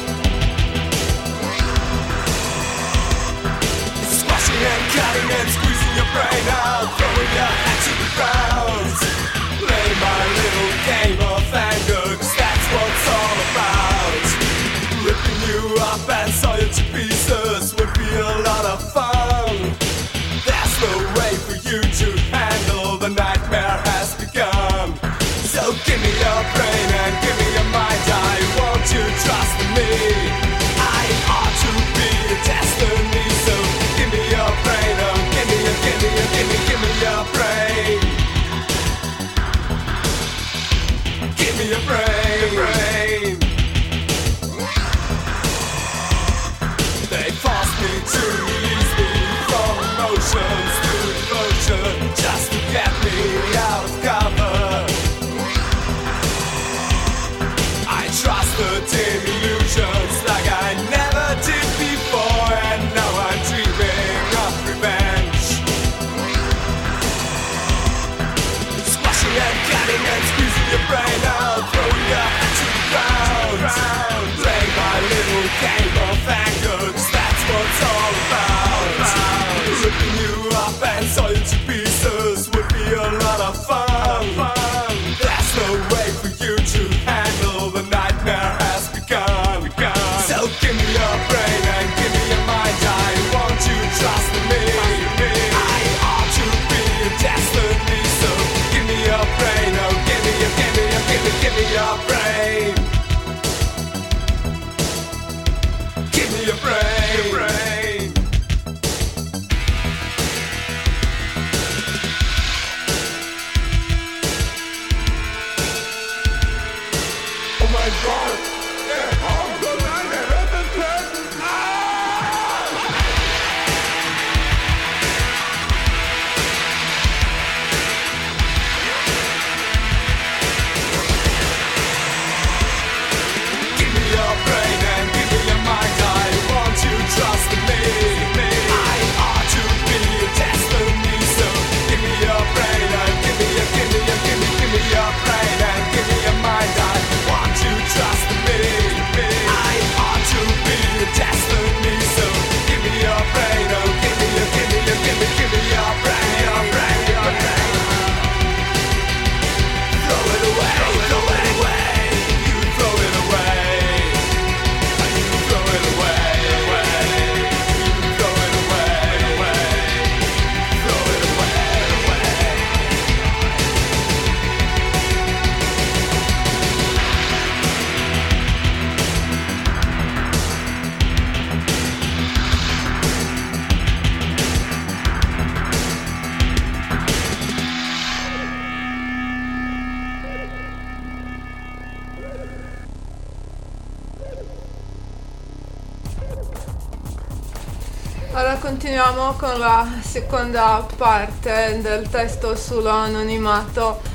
Squashing and cutting and squeezing your brain out, throwing your head to the ground. Play my little game of anger, 'cause that's what it's all about. Ripping you up and saw you to pieces would be a lot of fun. There's no way for you to handle, the nightmare has begun. So give me your brain and give me your mind, I want you trust in me. I ought to be your destiny, so give me your brain, oh give me your, give me your, give me, give me your brain. Give me your brain, your brain. They forced me to release me from emotions through devotion, just to get me out of cover. I trusted in illusions like I never did before, and now I'm dreaming of revenge. Squashing and cutting and squeezing your brain out, throwing your head to the ground. Play my little game of anger, 'cause that's what it's all about. Ripping you up and saw you to pieces would be a lot of fun. There's no way for you to handle, the nightmare has begun. So give me your brain and give me your mind, I want you trust in me. I ought to be your destiny, so give me your brain, oh give me your, give me your, give me, give me your brain. Give me your brain, your brain. Oh my God! I'm the man that hasn't said, give me your brain and give me your mind, I want you trust in me. I ought to be your destiny, so give me your brain and give me your, give me your, give me, give me your Allora continuiamo con la seconda parte del testo sull'anonimato.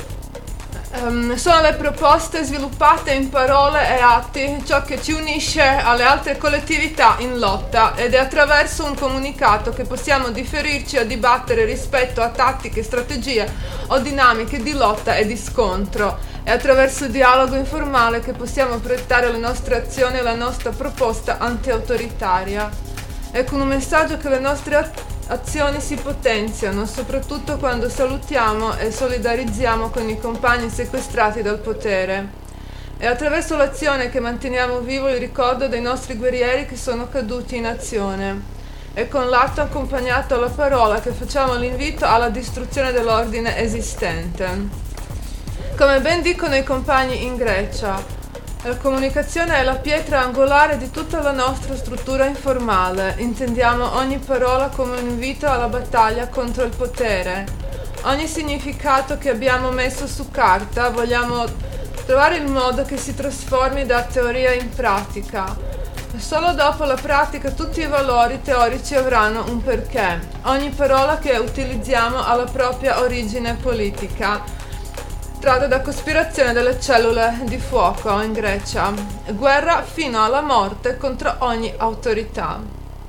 Um, sono le proposte sviluppate in parole e atti ciò che ci unisce alle altre collettività in lotta, ed è attraverso un comunicato che possiamo differirci o dibattere rispetto a tattiche, strategie o dinamiche di lotta e di scontro. È attraverso il dialogo informale che possiamo proiettare le nostre azioni e la nostra proposta anti-autoritaria. È con un messaggio che le nostre azioni si potenziano, soprattutto quando salutiamo e solidarizziamo con i compagni sequestrati dal potere. È attraverso l'azione che manteniamo vivo il ricordo dei nostri guerrieri che sono caduti in azione. È con l'atto accompagnato alla parola che facciamo l'invito alla distruzione dell'ordine esistente. Come ben dicono i compagni in Grecia, la comunicazione è la pietra angolare di tutta la nostra struttura informale. Intendiamo ogni parola come un invito alla battaglia contro il potere. Ogni significato che abbiamo messo su carta vogliamo trovare il modo che si trasformi da teoria in pratica. Solo dopo la pratica tutti i valori teorici avranno un perché. Ogni parola che utilizziamo ha la propria origine politica, tratta da cospirazione delle cellule di fuoco in Grecia, guerra fino alla morte contro ogni autorità.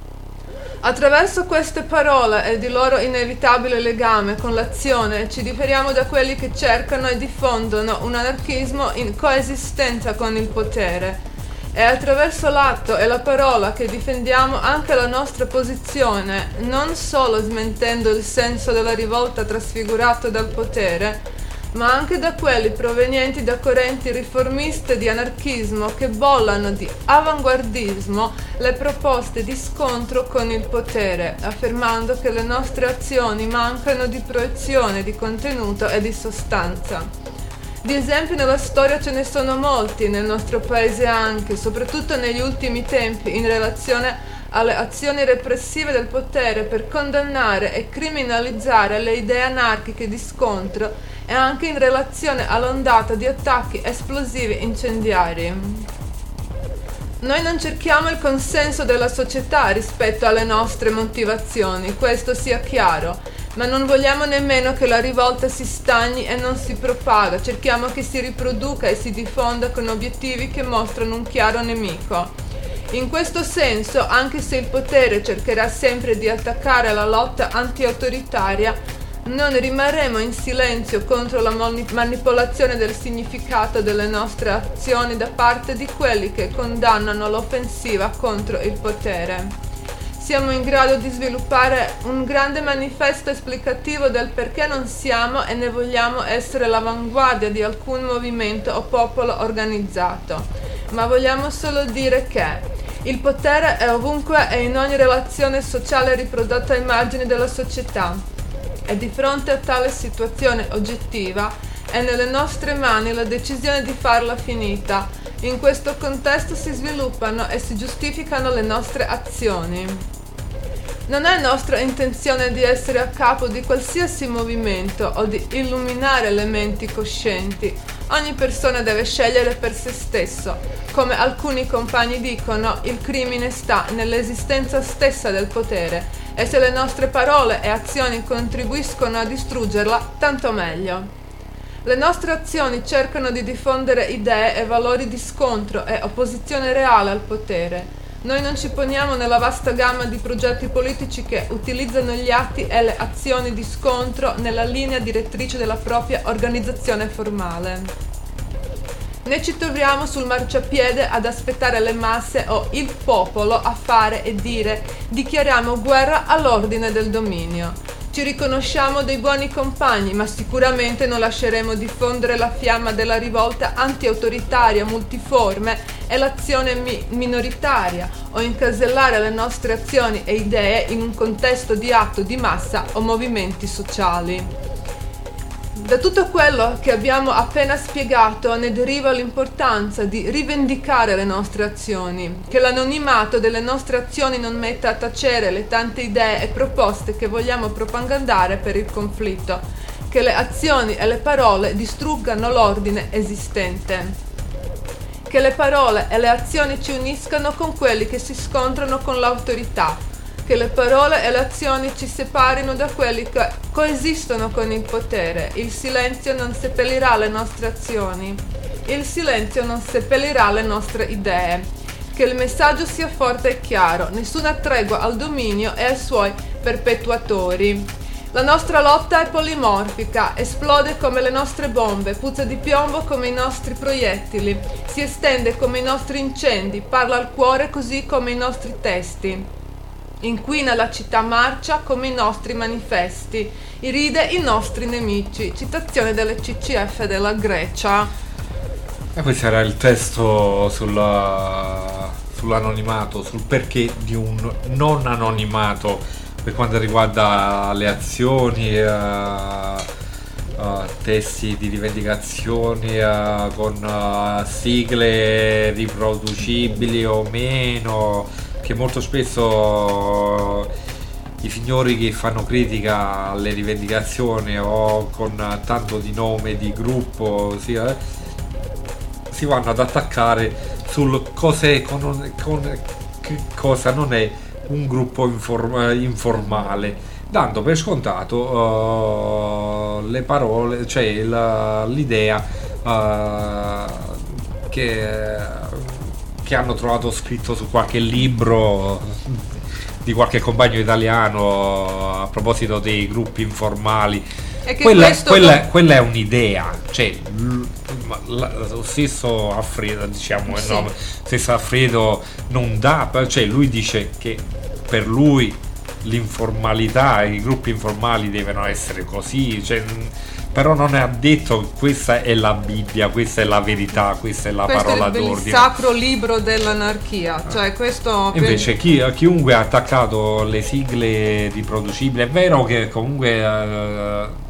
Attraverso queste parole e il loro inevitabile legame con l'azione ci differiamo da quelli che cercano e diffondono un anarchismo in coesistenza con il potere. È attraverso l'atto e la parola che difendiamo anche la nostra posizione, non solo smentendo il senso della rivolta trasfigurato dal potere, ma anche da quelli provenienti da correnti riformiste di anarchismo che bollano di avanguardismo le proposte di scontro con il potere, affermando che le nostre azioni mancano di proiezione, di contenuto e di sostanza. Di esempi nella storia ce ne sono molti, nel nostro paese anche, soprattutto negli ultimi tempi, in relazione alle azioni repressive del potere per condannare e criminalizzare le idee anarchiche di scontro e anche in relazione all'ondata di attacchi esplosivi incendiari. Noi non cerchiamo il consenso della società rispetto alle nostre motivazioni, questo sia chiaro, ma non vogliamo nemmeno che la rivolta si stagni e non si propaga, cerchiamo che si riproduca e si diffonda con obiettivi che mostrano un chiaro nemico. In questo senso, anche se il potere cercherà sempre di attaccare la lotta anti-autoritaria, non rimarremo in silenzio contro la manipolazione del significato delle nostre azioni da parte di quelli che condannano l'offensiva contro il potere. Siamo in grado di sviluppare un grande manifesto esplicativo del perché non siamo e ne vogliamo essere l'avanguardia di alcun movimento o popolo organizzato, ma vogliamo solo dire che il potere è ovunque e in ogni relazione sociale riprodotta ai margini della società. E di fronte a tale situazione oggettiva è nelle nostre mani la decisione di farla finita. In questo contesto si sviluppano e si giustificano le nostre azioni. Non è nostra intenzione di essere a capo di qualsiasi movimento o di illuminare le menti coscienti. Ogni persona deve scegliere per se stesso. Come alcuni compagni dicono, il crimine sta nell'esistenza stessa del potere. E se le nostre parole e azioni contribuiscono a distruggerla, tanto meglio. Le nostre azioni cercano di diffondere idee e valori di scontro e opposizione reale al potere. Noi non ci poniamo nella vasta gamma di progetti politici che utilizzano gli atti e le azioni di scontro nella linea direttrice della propria organizzazione formale. Né ci troviamo sul marciapiede ad aspettare le masse o il popolo a fare e dire dichiariamo guerra all'ordine del dominio. Ci riconosciamo dei buoni compagni, ma sicuramente non lasceremo diffondere la fiamma della rivolta anti-autoritaria multiforme e l'azione mi- minoritaria o incasellare le nostre azioni e idee in un contesto di atto di massa o movimenti sociali. Da tutto quello che abbiamo appena spiegato ne deriva l'importanza di rivendicare le nostre azioni, che l'anonimato delle nostre azioni non metta a tacere le tante idee e proposte che vogliamo propagandare per il conflitto, che le azioni e le parole distruggano l'ordine esistente, che le parole e le azioni ci uniscano con quelli che si scontrano con l'autorità, che le parole e le azioni ci separino da quelli che coesistono con il potere. Il silenzio non seppellirà le nostre azioni. Il silenzio non seppellirà le nostre idee. Che il messaggio sia forte e chiaro, nessuna tregua al dominio e ai suoi perpetuatori. La nostra lotta è polimorfica, esplode come le nostre bombe, puzza di piombo come i nostri proiettili, si estende come i nostri incendi, parla al cuore così come i nostri testi. Inquina la città marcia come i nostri manifesti, irride i nostri nemici. Citazione delle C C F della Grecia. E questo era il testo sulla, sull'anonimato, sul perché di un non anonimato per quanto riguarda le azioni, uh, uh, testi di rivendicazioni uh, con uh, sigle riproducibili o meno, che molto spesso uh, i signori che fanno critica alle rivendicazioni o con uh, tanto di nome di gruppo si, uh, si vanno ad attaccare sul cos'è con, con che cosa non è un gruppo inform- informale, dando per scontato uh, le parole, cioè la, l'idea uh, che, che hanno trovato scritto su qualche libro di qualche compagno italiano a proposito dei gruppi informali. E che quella, questo quella, non... quella è un'idea, cioè lo stesso Alfredo, diciamo il sì. nome, stesso Alfredo non dà, cioè lui dice che per lui l'informalità, i gruppi informali devono essere così, cioè, però non ha detto che questa è la Bibbia, questa è la verità, questa è la questo parola è il, d'ordine. il sacro libro dell'anarchia, cioè questo invece chi, chiunque ha attaccato le sigle riproducibili, è vero che comunque uh,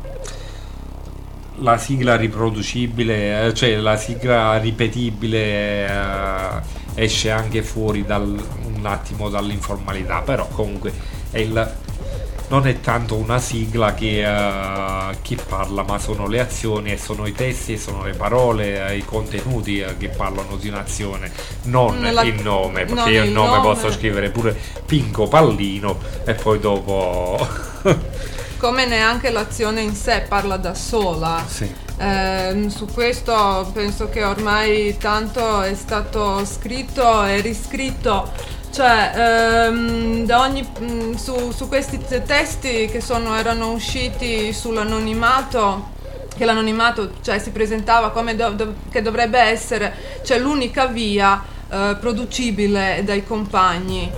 la sigla riproducibile, cioè la sigla ripetibile uh, esce anche fuori dal, un attimo dall'informalità, però comunque è il, non è tanto una sigla che, uh, che parla, ma sono le azioni e sono i testi e sono le parole, uh, i contenuti uh, che parlano di un'azione, non La, il nome, perché non io il il nome, nome posso scrivere pure Pinco Pallino e poi dopo come neanche l'azione in sé parla da sola. sì. Eh, su questo penso che ormai tanto è stato scritto e riscritto, cioè ehm, da ogni, mh, su, su questi t- testi che sono, erano usciti sull'anonimato, che l'anonimato, cioè, si presentava come do, do, che dovrebbe essere, cioè, l'unica via eh, producibile dai compagni.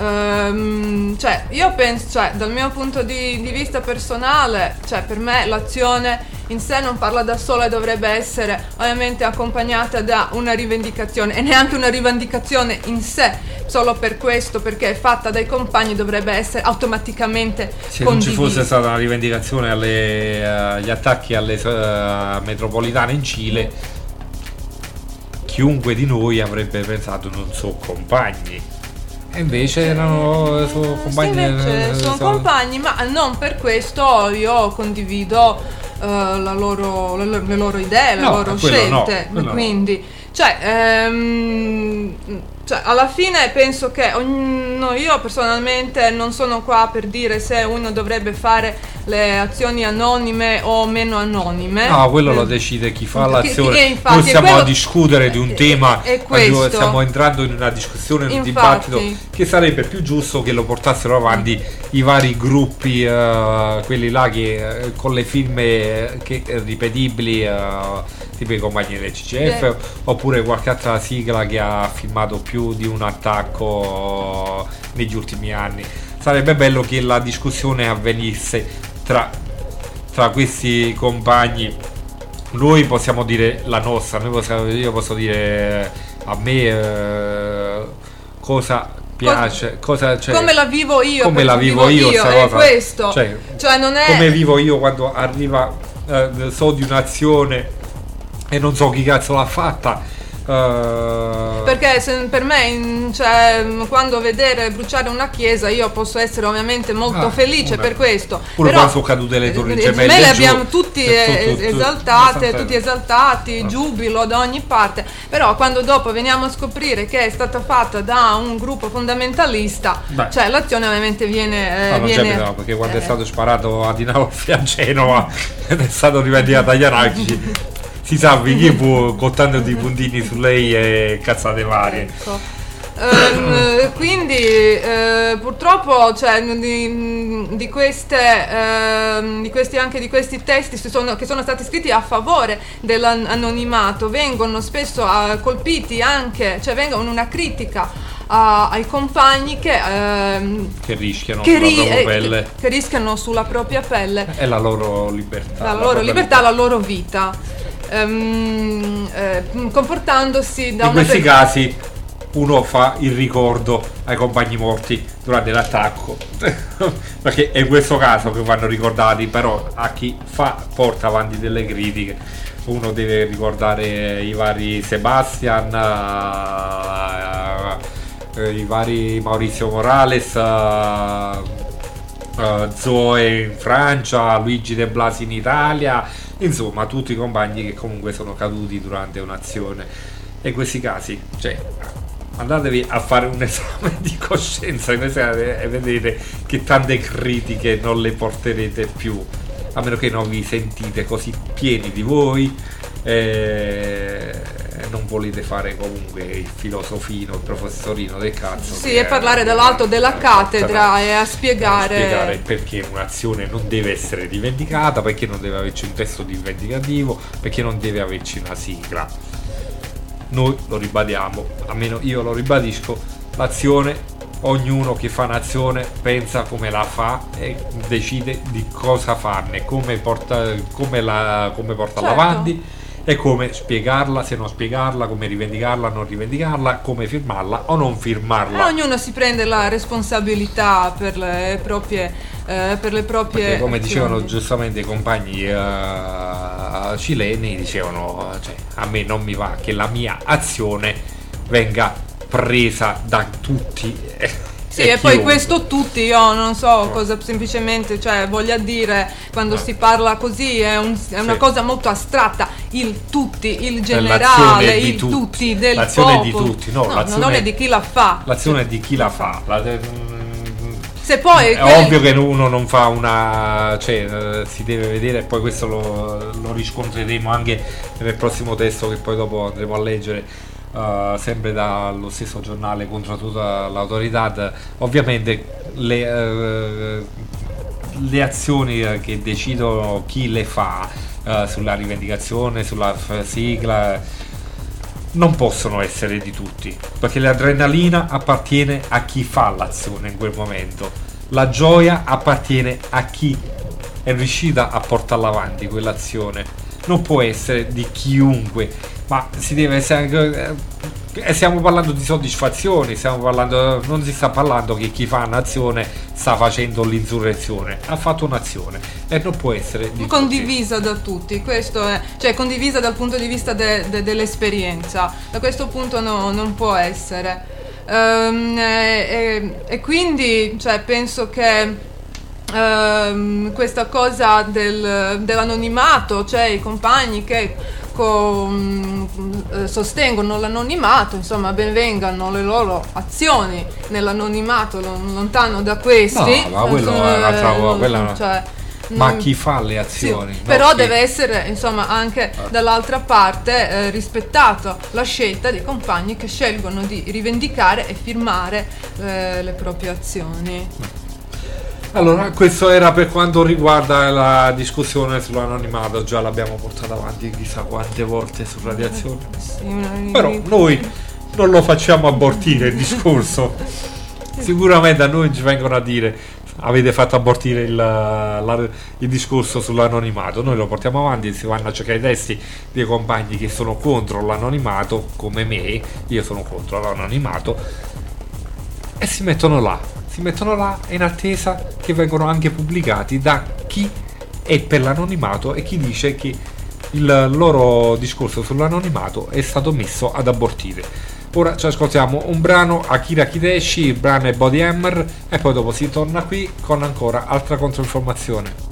Um, cioè io penso, cioè dal mio punto di, di vista personale, cioè per me l'azione in sé non parla da sola e dovrebbe essere ovviamente accompagnata da una rivendicazione, e neanche una rivendicazione in sé solo per questo, perché è fatta dai compagni, dovrebbe essere automaticamente se condivisa. non ci fosse stata una rivendicazione alle, uh, agli attacchi alle uh, metropolitane in Cile, chiunque di noi avrebbe pensato non so compagni. E invece erano sono compagni, sì, invece eh, sono sono... compagni, ma non per questo io condivido uh, la loro, le, le loro idee, le No, loro quello scelte. no, quello Quindi, no. cioè, ehm, cioè, alla fine penso che ognuno, io personalmente non sono qua per dire se uno dovrebbe fare le azioni anonime o meno anonime. No, quello eh, lo decide chi fa chi- l'azione. chi- infatti, Noi stiamo quello- a discutere di un tema, è questo. stiamo entrando in una discussione, in un Infatti. dibattito che sarebbe più giusto che lo portassero avanti i vari gruppi, eh, quelli là che eh, con le firme che, eh, ripetibili, eh, tipo i compagni del C C F, Beh. oppure qualche altra sigla che ha firmato più di un attacco negli ultimi anni. Sarebbe bello che la discussione avvenisse tra, tra questi compagni. Noi possiamo dire la nostra, noi possiamo, io posso dire a me eh, cosa piace, cosa, cioè, come la vivo io, come perché la vivo io, sta è cosa. questo, Cioè, cioè non è come vivo io quando arriva, eh, so di un'azione e non so chi cazzo l'ha fatta. Uh, per perché se, per me, in- cioè, quando vedere bruciare una chiesa, io posso essere ovviamente molto Ah, felice vabbè. per questo. Pure Però, quando sono cadute le torri eh, gemelle gemelle giù, abbiamo tutti eh, eh, tu- tu- tu- esaltate, esaltate. tutti esaltati, Ah. giubilo da ogni parte. Però quando dopo veniamo a scoprire che è stata fatta da un gruppo fondamentalista, Beh. cioè l'azione ovviamente viene... eh, No, non c'è viene bisogno, perché quando è eh, stato sparato a Dinolfi a Genova ed è stato rivendicato agli anarchici, si sa chi può contando di puntini su lei e cazzate varie. Ecco. Ehm, quindi eh, purtroppo cioè, di, di queste ehm, di questi anche di questi testi si sono- che sono stati scritti a favore dell'anonimato vengono spesso eh, colpiti anche, cioè vengono una critica a- ai compagni che, ehm, Che rischiano che, sulla ri- loro eh, pelle che rischiano sulla propria pelle e la loro libertà. la loro propria libertà, la loro vita, ehm, eh, comportandosi da In una questi per- casi uno fa il ricordo ai compagni morti durante l'attacco perché è in questo caso che vanno ricordati, però a chi fa porta avanti delle critiche uno deve ricordare i vari Sebastian, eh, eh, i vari Maurizio Morales, eh, eh, Zoe in Francia, Luigi De Blasi in Italia, insomma tutti i compagni che comunque sono caduti durante un'azione. E in questi casi, cioè, andatevi a fare un esame di coscienza e vedete che tante critiche non le porterete più, a meno che non vi sentite così pieni di voi e non volete fare comunque il filosofino, il professorino del cazzo. Sì, che e parlare è- dall'alto della cattedra e a a spiegare, spiegare perché un'azione non deve essere rivendicata, perché non deve averci un testo rivendicativo, perché non deve averci una sigla. Noi lo ribadiamo, almeno io lo ribadisco, l'azione, ognuno che fa un'azione pensa come la fa e decide di cosa farne, come porta, come la, come portarla Certo. avanti e come spiegarla, se non spiegarla, come rivendicarla, non rivendicarla, come firmarla o non firmarla. e ognuno si prende la responsabilità per le proprie, eh, per le proprie Perché come azioni. dicevano giustamente i compagni eh, cileni, dicevano, cioè, a me non mi va che la mia azione venga presa da tutti. Sì, e poi chiunque. questo tutti, io non so cosa semplicemente, cioè, voglia dire quando No. si parla così, è, un- è una Sì. cosa molto astratta, il tutti, il l'azione generale, di il tutti. tutti, del L'azione di popolo. tutti, no, no, l'azione- non è di chi la fa. L'azione è di chi la fa. La- Se poi è quelli- ovvio che uno non fa una, cioè eh, si deve vedere, e poi questo lo, lo riscontreremo anche nel prossimo testo che poi dopo andremo a leggere, eh, sempre dallo stesso giornale contro tutta l'autorità. Ovviamente le, eh, le azioni eh, che decidono chi le fa, eh, sulla rivendicazione, sulla f- sigla, non possono essere di tutti, perché l'adrenalina appartiene a chi fa l'azione in quel momento, la gioia appartiene a chi è riuscita a portarla avanti quell'azione, non può essere di chiunque, ma si deve essere, e stiamo parlando di soddisfazioni, stiamo parlando, non si sta parlando che chi fa un'azione sta facendo l'insurrezione, ha fatto un'azione e non può essere di tutti. condivisa da tutti, questo è, cioè condivisa dal punto di vista de- de- dell'esperienza, da questo punto no, non può essere. Ehm, e, e- e quindi cioè, penso che ehm, questa cosa del- dell'anonimato, cioè i compagni che co- eh, sostengono l'anonimato, insomma ben vengano le loro azioni nell'anonimato, lon- lontano da questi. No, ma quello è Eh, un'altra cosa, quella è una- cioè, Ma non- chi fa le sì, azioni? no? però Chi- deve essere insomma anche dall'altra parte eh, rispettato la scelta dei compagni che scelgono di rivendicare e firmare eh, le proprie azioni. Allora, questo era per quanto riguarda la discussione sull'anonimato, già l'abbiamo portata avanti chissà quante volte su Radiazione. Sì, una- Però noi non lo facciamo abortire il discorso. Sicuramente a noi ci vengono a dire avete fatto abortire il, la- il discorso sull'anonimato, noi lo portiamo avanti, si vanno a cercare i testi dei compagni che sono contro l'anonimato, come me, io sono contro l'anonimato, e si mettono là, si mettono là in attesa che vengano anche pubblicati da chi è per l'anonimato e chi dice che il loro discorso sull'anonimato è stato messo ad abortire. Ora ci ascoltiamo un brano, Akira Kideshi, il brano è Body Hammer, e poi dopo si torna qui con ancora altra controinformazione.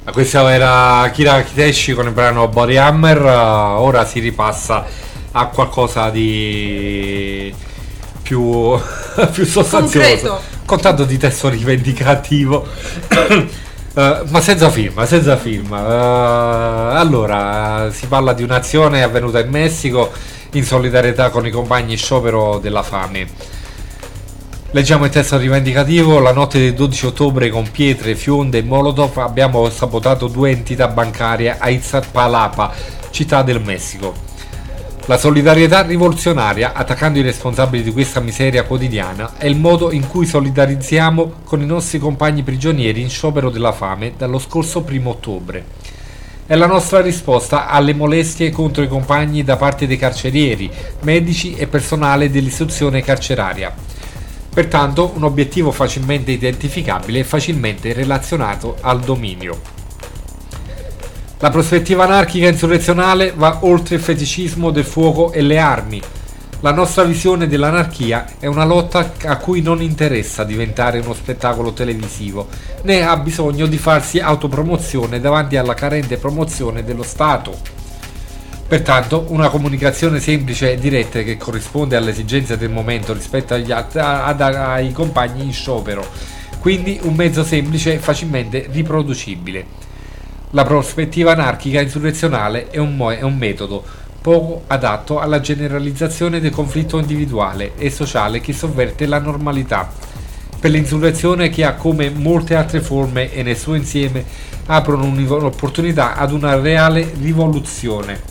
Questo era Kira Kiteshi con il brano Body Hammer. Ora si ripassa a qualcosa di più, più sostanzioso, concreto, con tanto di testo rivendicativo. Uh, ma senza firma, senza firma. Uh, allora, si parla di un'azione avvenuta in Messico in solidarietà con i compagni sciopero della fame. Leggiamo il testo rivendicativo. La notte del dodici ottobre con pietre, fionde e molotov abbiamo sabotato due entità bancarie a Iztapalapa, città del Messico. La solidarietà rivoluzionaria, attaccando i responsabili di questa miseria quotidiana, è il modo in cui solidarizziamo con i nostri compagni prigionieri in sciopero della fame dallo scorso primo ottobre. È la nostra risposta alle molestie contro i compagni da parte dei carcerieri, medici e personale dell'istruzione carceraria. Pertanto un obiettivo facilmente identificabile e facilmente relazionato al dominio. La prospettiva anarchica insurrezionale va oltre il feticismo del fuoco e le armi. La nostra visione dell'anarchia è una lotta a cui non interessa diventare uno spettacolo televisivo, né ha bisogno di farsi autopromozione davanti alla carente promozione dello Stato. Pertanto una comunicazione semplice e diretta che corrisponde alle esigenze del momento rispetto agli altri, ad, ai compagni in sciopero, quindi un mezzo semplice e facilmente riproducibile. La prospettiva anarchica insurrezionale è un, mo- è un metodo poco adatto alla generalizzazione del conflitto individuale e sociale che sovverte la normalità. Per l'insurrezione, che ha come molte altre forme e nel suo insieme aprono un'opportunità ad una reale rivoluzione.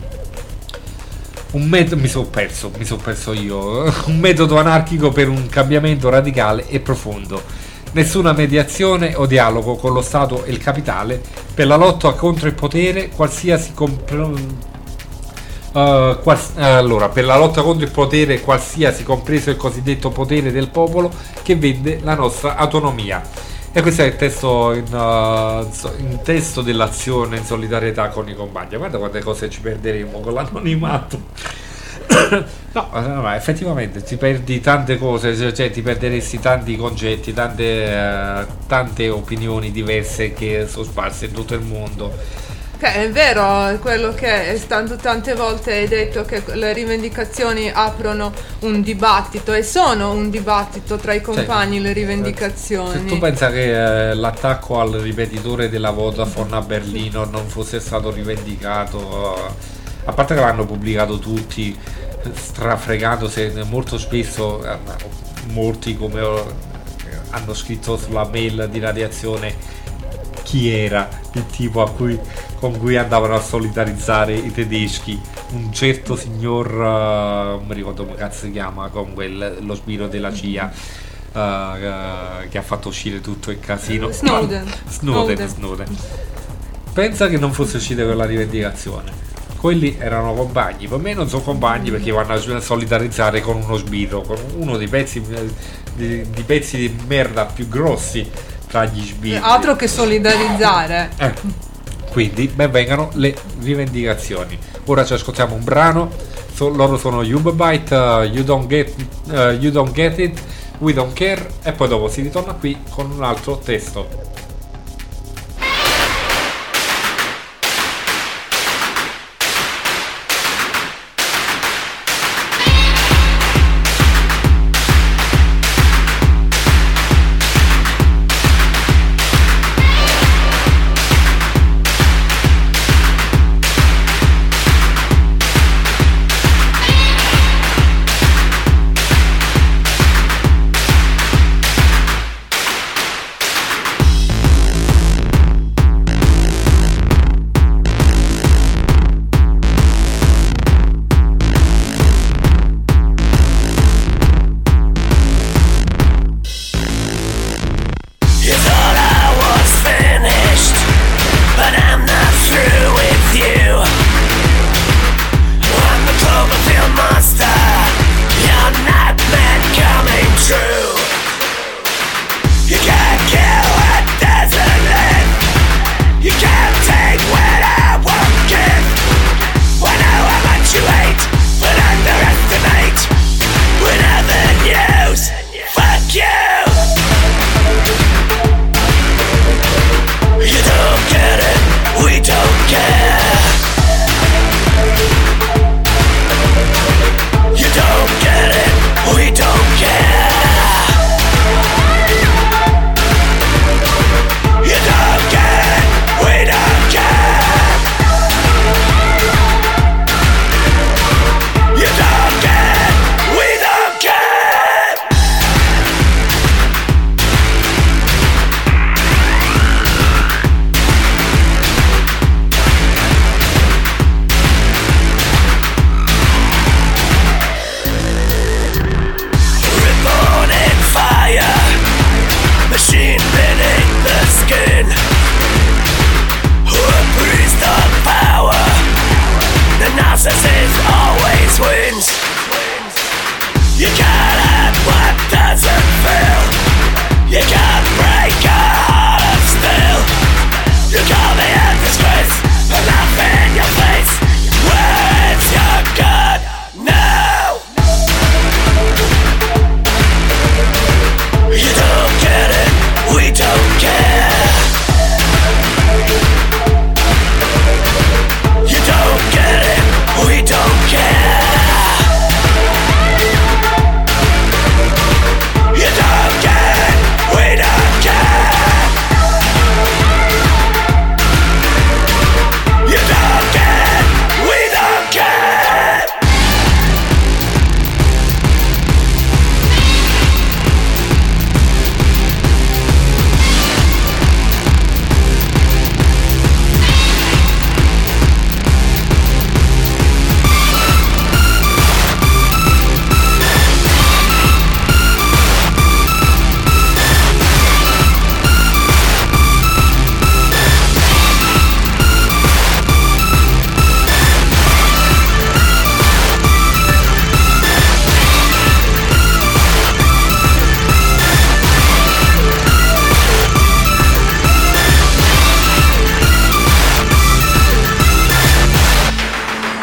Un metodo, mi sono perso, mi sono perso io, un metodo anarchico per un cambiamento radicale e profondo. Nessuna mediazione o dialogo con lo Stato e il capitale per la lotta contro il potere, qualsiasi compr- uh, quals- allora, per la lotta contro il potere qualsiasi, compreso il cosiddetto potere del popolo che vende la nostra autonomia. E questo è il testo in, uh, in testo dell'azione in solidarietà con i compagni. Guarda quante cose ci perderemo con l'anonimato. No, no, effettivamente ti perdi tante cose, cioè ti perderesti tanti concetti, tante, uh, tante opinioni diverse che sono sparse in tutto il mondo. Che è vero quello che è stato tante volte hai detto, che le rivendicazioni aprono un dibattito e sono un dibattito tra i compagni, cioè, le rivendicazioni. Se tu pensa che eh, l'attacco al ripetitore della Vodafone a Berlino non fosse stato rivendicato, uh, a parte che l'hanno pubblicato tutti strafregato, se molto spesso eh, molti come ho, hanno scritto sulla mail di radiazione chi era il tipo a cui, con cui andavano a solidarizzare i tedeschi, un certo signor uh, non mi ricordo come cazzo si chiama, con quel, lo sbirro della C I A uh, uh, che ha fatto uscire tutto il casino. Snowden. Snowden, Snowden. Snowden. Pensa che non fosse uscita quella rivendicazione. Quelli erano compagni, per me non sono compagni perché vanno a solidarizzare con uno sbirro, con uno dei pezzi di, di pezzi di merda più grossi tra gli sbirri. Altro che solidarizzare. Eh, quindi ben vengano le rivendicazioni. Ora ci ascoltiamo un brano, so, loro sono Uberbyte, uh, you, don't get, uh, you Don't Get It, We Don't Care, e poi dopo si ritorna qui con un altro testo.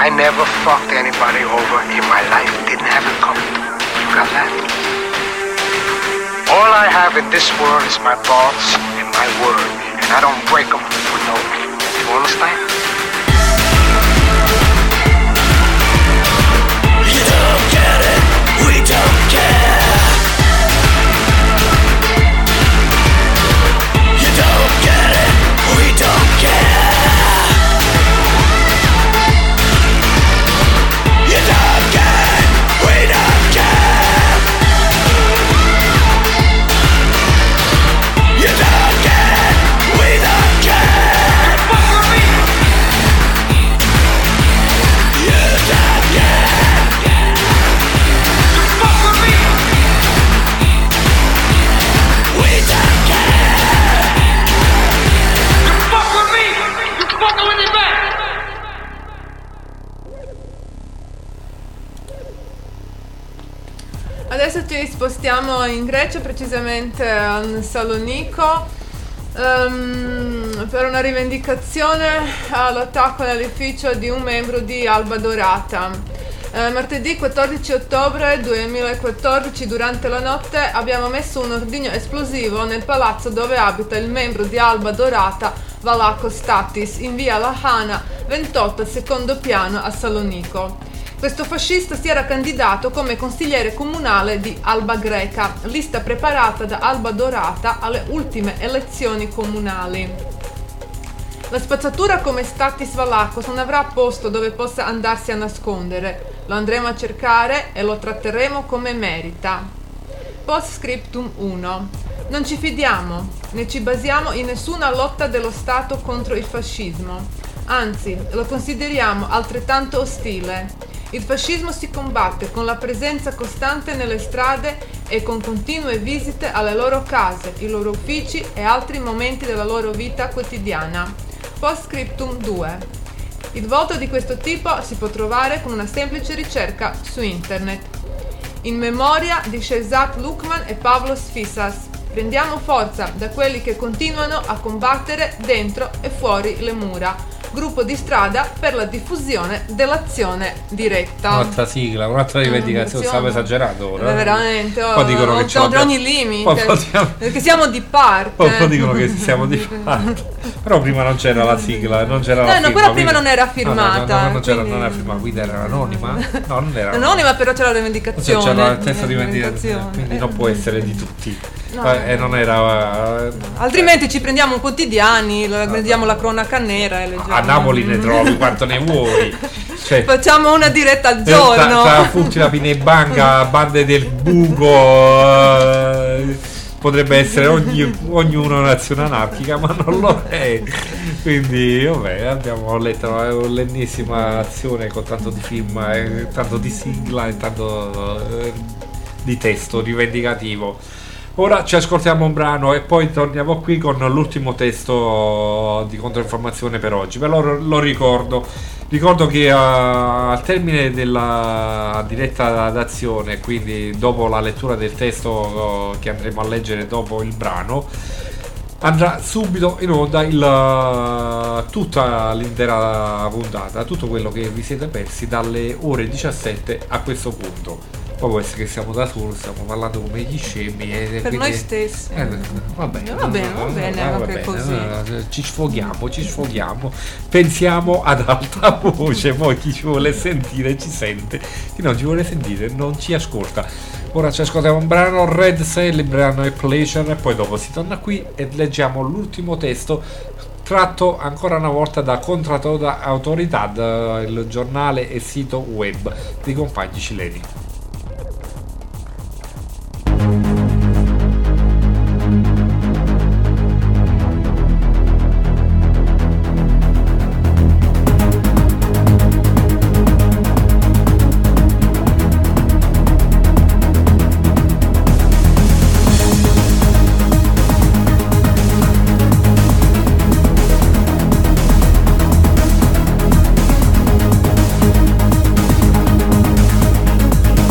I never fucked anybody over in my life. Didn't have it coming. You got that? All I have in this world is my thoughts and my word, and I don't break them for no one. You understand? You don't get it, we don't care. You don't get it, we don't care. You don't get it, we don't care. You don't get it, we don't care. Fuck with me. You don't get it. Fuck with me. We don't care. Fuck with me. You fucking with me back. Adesso ci spostiamo in Grecia, precisamente a Salonico, ehm, per una rivendicazione all'attacco all'edificio di un membro di Alba Dorata. Eh, martedì quattordici ottobre duemilaquattordici, durante la notte, abbiamo messo un ordigno esplosivo nel palazzo dove abita il membro di Alba Dorata, Valakos Statis, in via Lahana ventotto, al secondo piano a Salonico. Questo fascista si era candidato come consigliere comunale di Alba Greca, lista preparata da Alba Dorata alle ultime elezioni comunali. La spazzatura come Statis Valakos non avrà posto dove possa andarsi a nascondere. Lo andremo a cercare e lo tratteremo come merita. Post scriptum uno. Non ci fidiamo, né ci basiamo in nessuna lotta dello Stato contro il fascismo. Anzi, lo consideriamo altrettanto ostile. Il fascismo si combatte con la presenza costante nelle strade e con continue visite alle loro case, i loro uffici e altri momenti della loro vita quotidiana. Post scriptum due. Il volto di questo tipo si può trovare con una semplice ricerca su internet. In memoria di Shehzad Lukman e Pavlos Fissas. Prendiamo forza da quelli che continuano a combattere dentro e fuori le mura. Gruppo di strada per la diffusione dell'azione diretta. Un'altra sigla, un'altra rivendicazione, stavo esagerando ora. Ma veramente, Poi dicono che ce oltre l'abbiamo- ogni limite, Poi- poi diamo- perché siamo di parte. Poi poi dicono che siamo di parte. Però prima non c'era la sigla, non c'era No, la no, firma, quella prima quindi- non era No, no, firmata, no, no, non c'era, quindi- non era firmata, quindi era anonima? No, non era Anonima, però c'era la Cioè, rivendicazione. c'era il testo di rivendicazione. vendicazione, quindi non può essere di tutti. No. Eh, E non era. eh, Altrimenti ci prendiamo un quotidiani, la- prendiamo la cronaca nera e leggiamo. A Napoli ne trovi quanto ne vuoi. Cioè, Facciamo una diretta al tra, giorno. tra Furti, la Pinebanca, Bande del Buco, eh, potrebbe essere ogni- ognuno un'azione anarchica, ma non lo è. Quindi, vabbè, abbiamo letto eh, l'ennesima azione con tanto di film, eh, tanto di sigla e tanto eh, di testo rivendicativo. Ora ci ascoltiamo un brano e poi torniamo qui con l'ultimo testo di controinformazione per oggi. Ve lo, lo ricordo. Ricordo che uh, al termine della diretta d'azione, quindi dopo la lettura del testo uh, che andremo a leggere dopo il brano, andrà subito in onda il, uh, tutta l'intera puntata, tutto quello che vi siete persi dalle ore diciassette a questo punto. Poi può essere che siamo da soli, stiamo parlando come gli scemi e Per quindi- noi stessi. eh, va bene, Va bene, va bene, va anche bene, così. eh, ci sfoghiamo, ci sfoghiamo, pensiamo ad alta voce, poi chi ci vuole sentire ci sente, chi non ci vuole sentire non ci ascolta. Ora ci ascoltiamo un brano, Red Sail, il brano è Pleasure, e poi dopo si torna qui e leggiamo l'ultimo testo tratto ancora una volta da Contratoda Autoridad, il giornale e sito web dei compagni cileni. You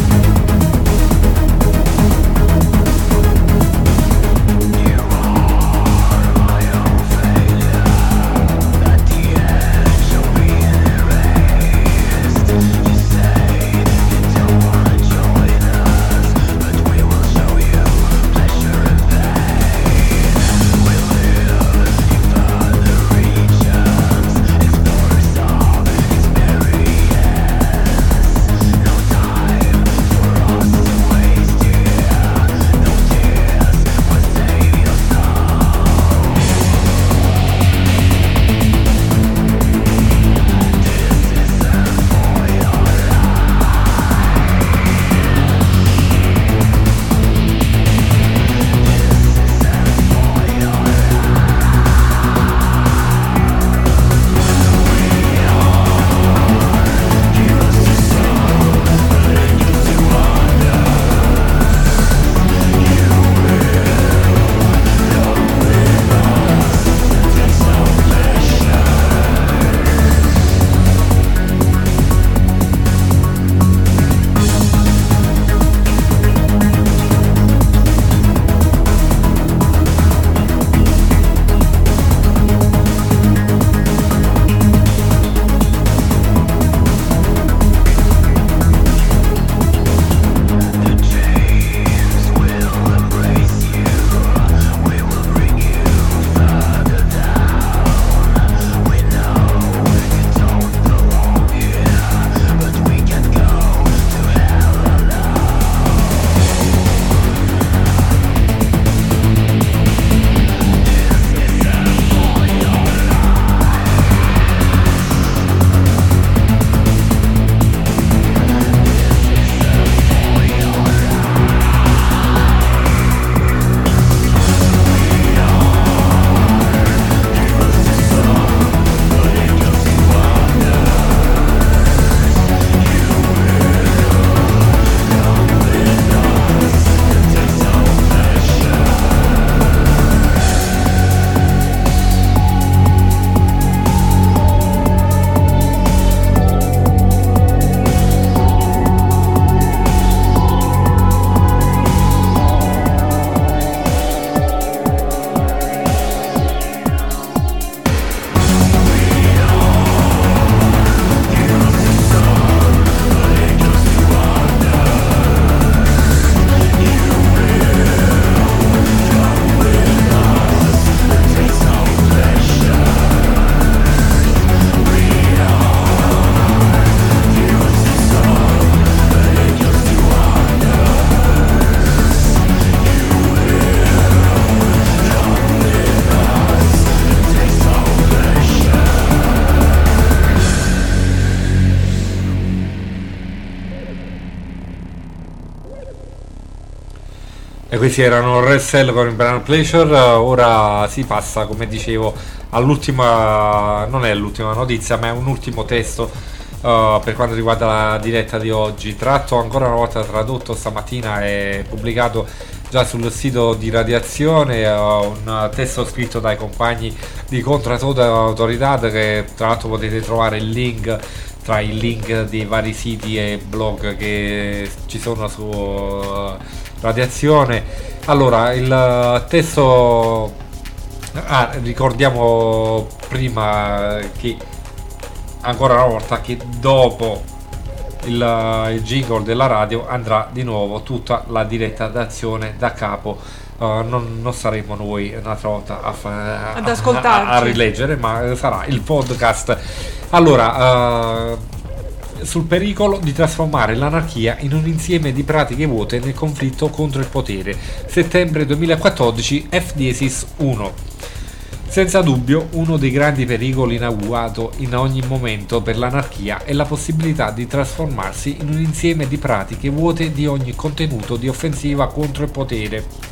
E questi erano Red Cell con il brano Pleasure. Ora si passa, come dicevo, all'ultima, non è l'ultima notizia, ma è un ultimo testo uh, per quanto riguarda la diretta di oggi, tratto ancora una volta, tradotto stamattina e pubblicato già sul sito di Radiazione, uh, un testo scritto dai compagni di Contra Toda Autorità, che tra l'altro potete trovare il link tra i link dei vari siti e blog che ci sono su uh, Radiazione. Allora, il testo, ah, ricordiamo prima che ancora una volta che dopo il, il jingle della radio andrà di nuovo tutta la diretta d'azione da capo. Uh, non, non saremo noi un'altra volta a, fa, ad a, ascoltarci, a, a rileggere, ma sarà il podcast. Allora, uh, sul pericolo di trasformare l'anarchia in un insieme di pratiche vuote nel conflitto contro il potere. Settembre duemilaquattordici, F Diesis uno. Senza dubbio, uno dei grandi pericoli in agguato in ogni momento per l'anarchia è la possibilità di trasformarsi in un insieme di pratiche vuote di ogni contenuto di offensiva contro il potere.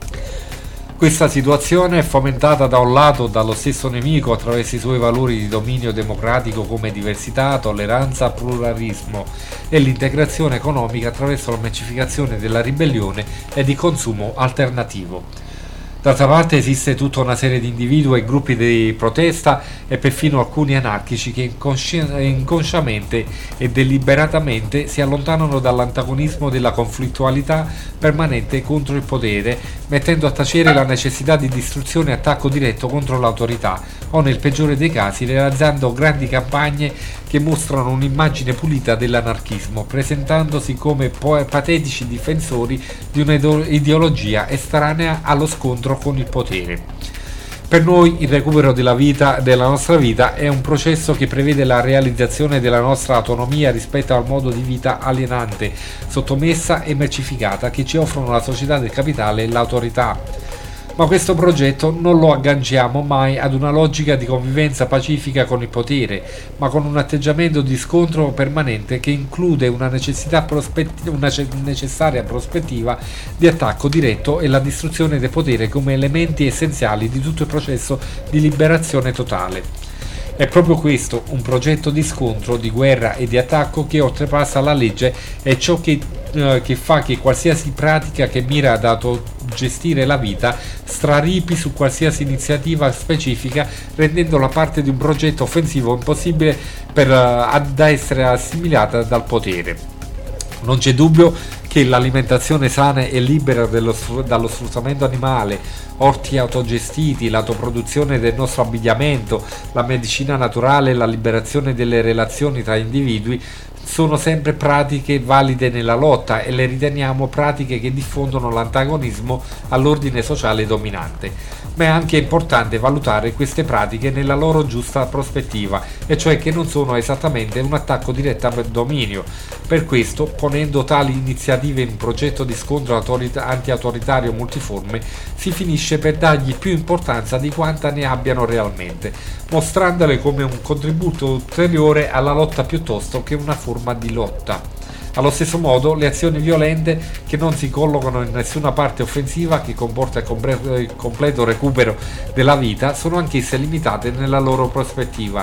Questa situazione è fomentata da un lato dallo stesso nemico attraverso i suoi valori di dominio democratico come diversità, tolleranza, pluralismo e l'integrazione economica attraverso la mercificazione della ribellione e di consumo alternativo. D'altra parte esiste tutta una serie di individui e gruppi di protesta e perfino alcuni anarchici che inconsci- inconsciamente e deliberatamente si allontanano dall'antagonismo della conflittualità permanente contro il potere, mettendo a tacere la necessità di distruzione e attacco diretto contro l'autorità o, nel peggiore dei casi, realizzando grandi campagne che mostrano un'immagine pulita dell'anarchismo, presentandosi come po- patetici difensori di un'ideologia estranea allo scontro con il potere. Per noi il recupero della vita, della nostra vita, è un processo che prevede la realizzazione della nostra autonomia rispetto al modo di vita alienante, sottomessa e mercificata che ci offrono la società del capitale e l'autorità. Ma questo progetto non lo agganciamo mai ad una logica di convivenza pacifica con il potere, ma con un atteggiamento di scontro permanente che include una, necessità prospett- una necessaria prospettiva di attacco diretto e la distruzione del potere come elementi essenziali di tutto il processo di liberazione totale. È proprio questo, un progetto di scontro, di guerra e di attacco che oltrepassa la legge, è ciò che, eh, che fa che qualsiasi pratica che mira ad autogestire la vita straripi su qualsiasi iniziativa specifica, rendendola parte di un progetto offensivo impossibile per, uh, da essere assimilata dal potere. Non c'è dubbio che l'alimentazione sana e libera dello, dallo sfruttamento animale, orti autogestiti, l'autoproduzione del nostro abbigliamento, la medicina naturale e la liberazione delle relazioni tra individui sono sempre pratiche valide nella lotta e le riteniamo pratiche che diffondono l'antagonismo all'ordine sociale dominante. Ma è anche importante valutare queste pratiche nella loro giusta prospettiva, e cioè che non sono esattamente un attacco diretto al dominio. Per questo, ponendo tali iniziative in un progetto di scontro autorit- anti-autoritario multiforme, si finisce per dargli più importanza di quanta ne abbiano realmente, mostrandole come un contributo ulteriore alla lotta piuttosto che una forma di lotta. Allo stesso modo, le azioni violente che non si collocano in nessuna parte offensiva, che comporta il, compre- il completo recupero della vita, sono anch'esse limitate nella loro prospettiva.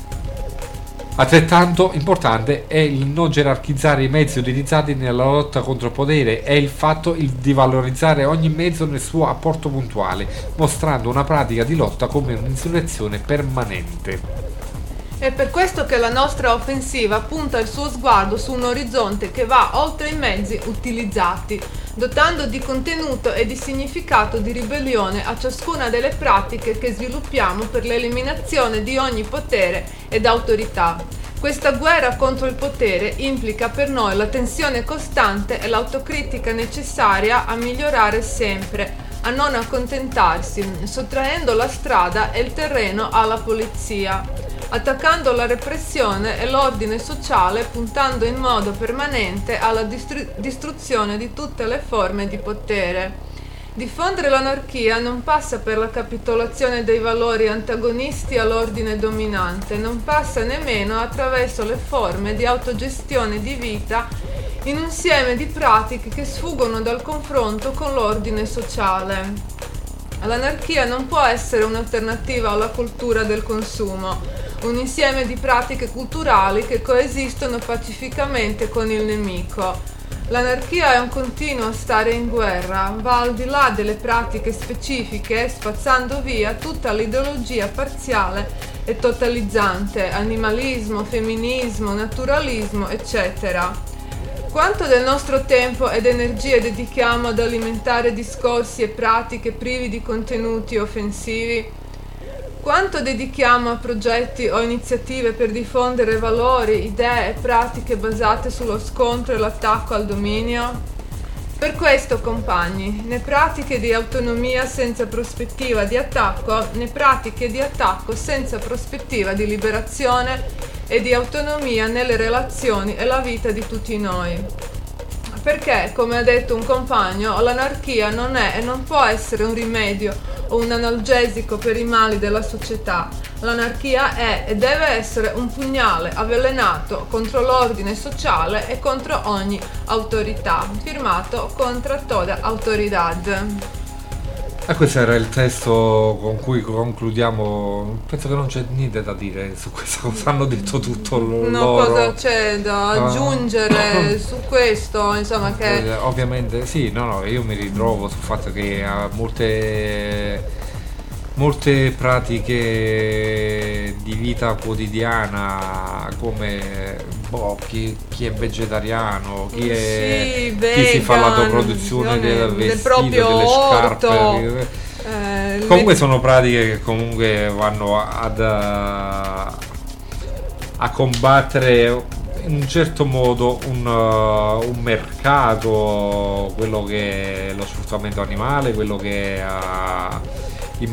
Altrettanto importante è il non gerarchizzare i mezzi utilizzati nella lotta contro il potere e il fatto di valorizzare ogni mezzo nel suo apporto puntuale, mostrando una pratica di lotta come un'insurrezione permanente. È per questo che la nostra offensiva punta il suo sguardo su un orizzonte che va oltre i mezzi utilizzati, dotando di contenuto e di significato di ribellione a ciascuna delle pratiche che sviluppiamo per l'eliminazione di ogni potere ed autorità. Questa guerra contro il potere implica per noi la tensione costante e l'autocritica necessaria a migliorare sempre, a non accontentarsi, sottraendo la strada e il terreno alla polizia, attaccando la repressione e l'ordine sociale, puntando in modo permanente alla distru- distruzione di tutte le forme di potere. Diffondere l'anarchia non passa per la capitolazione dei valori antagonisti all'ordine dominante, non passa nemmeno attraverso le forme di autogestione di vita in un insieme di pratiche che sfuggono dal confronto con l'ordine sociale. L'anarchia non può essere un'alternativa alla cultura del consumo, un insieme di pratiche culturali che coesistono pacificamente con il nemico. L'anarchia è un continuo stare in guerra, va al di là delle pratiche specifiche, spazzando via tutta l'ideologia parziale e totalizzante, animalismo, femminismo, naturalismo, eccetera. Quanto del nostro tempo ed energie dedichiamo ad alimentare discorsi e pratiche privi di contenuti offensivi? Quanto dedichiamo a progetti o iniziative per diffondere valori, idee e pratiche basate sullo scontro e l'attacco al dominio? Per questo, compagni, né pratiche di autonomia senza prospettiva di attacco, né pratiche di attacco senza prospettiva di liberazione e di autonomia nelle relazioni e la vita di tutti noi. Perché, come ha detto un compagno, l'anarchia non è e non può essere un rimedio o un analgesico per i mali della società. L'anarchia è e deve essere un pugnale avvelenato contro l'ordine sociale e contro ogni autorità. Firmato Contra toda autoridad. E questo era il testo con cui concludiamo. Penso che non c'è niente da dire su questa cosa, hanno detto tutto l- No, loro. cosa c'è da aggiungere su questo? Insomma, che Eh, Ovviamente sì, no, no, io mi ritrovo sul fatto che ha molte molte pratiche di vita quotidiana, come boh, chi, chi è vegetariano, chi, è, Sì, chi si fa vegan, l'autoproduzione del del vestito, proprio delle orto. scarpe. eh, Comunque le- sono pratiche che comunque vanno ad a, a combattere in un certo modo un, uh, un mercato, quello che è lo sfruttamento animale, quello che è uh, il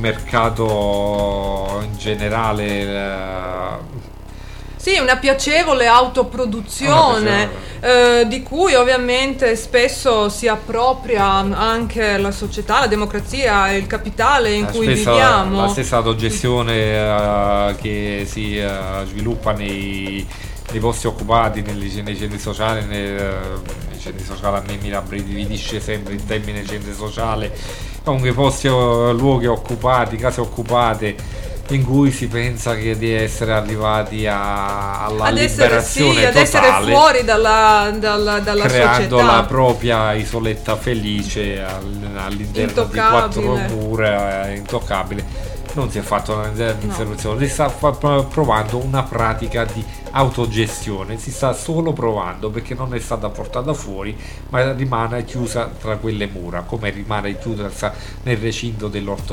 mercato in generale. Uh, Sì, una piacevole autoproduzione, Una piacevole. eh, di cui ovviamente spesso si appropria anche la società, la democrazia e il capitale in La cui stessa, viviamo. la stessa autogestione uh, che si uh, sviluppa nei, nei posti occupati, nei, nei centri sociali, nei, uh, nei centri sociali a me mi rabbrividisce sempre il termine centro sociale, comunque posti, uh, luoghi occupati, case occupate, in cui si pensa che di essere arrivati a, alla ad essere, liberazione sì, ad totale, essere fuori dalla, dalla, dalla creando società. la propria isoletta felice all- all'interno di quattro Intoccabile. mura, eh, intoccabile. Non si è fatto un'interruzione, si sta fa- provando una pratica di autogestione, si sta solo provando perché non è stata portata fuori, ma rimane chiusa tra quelle mura, come rimane chiusa nel recinto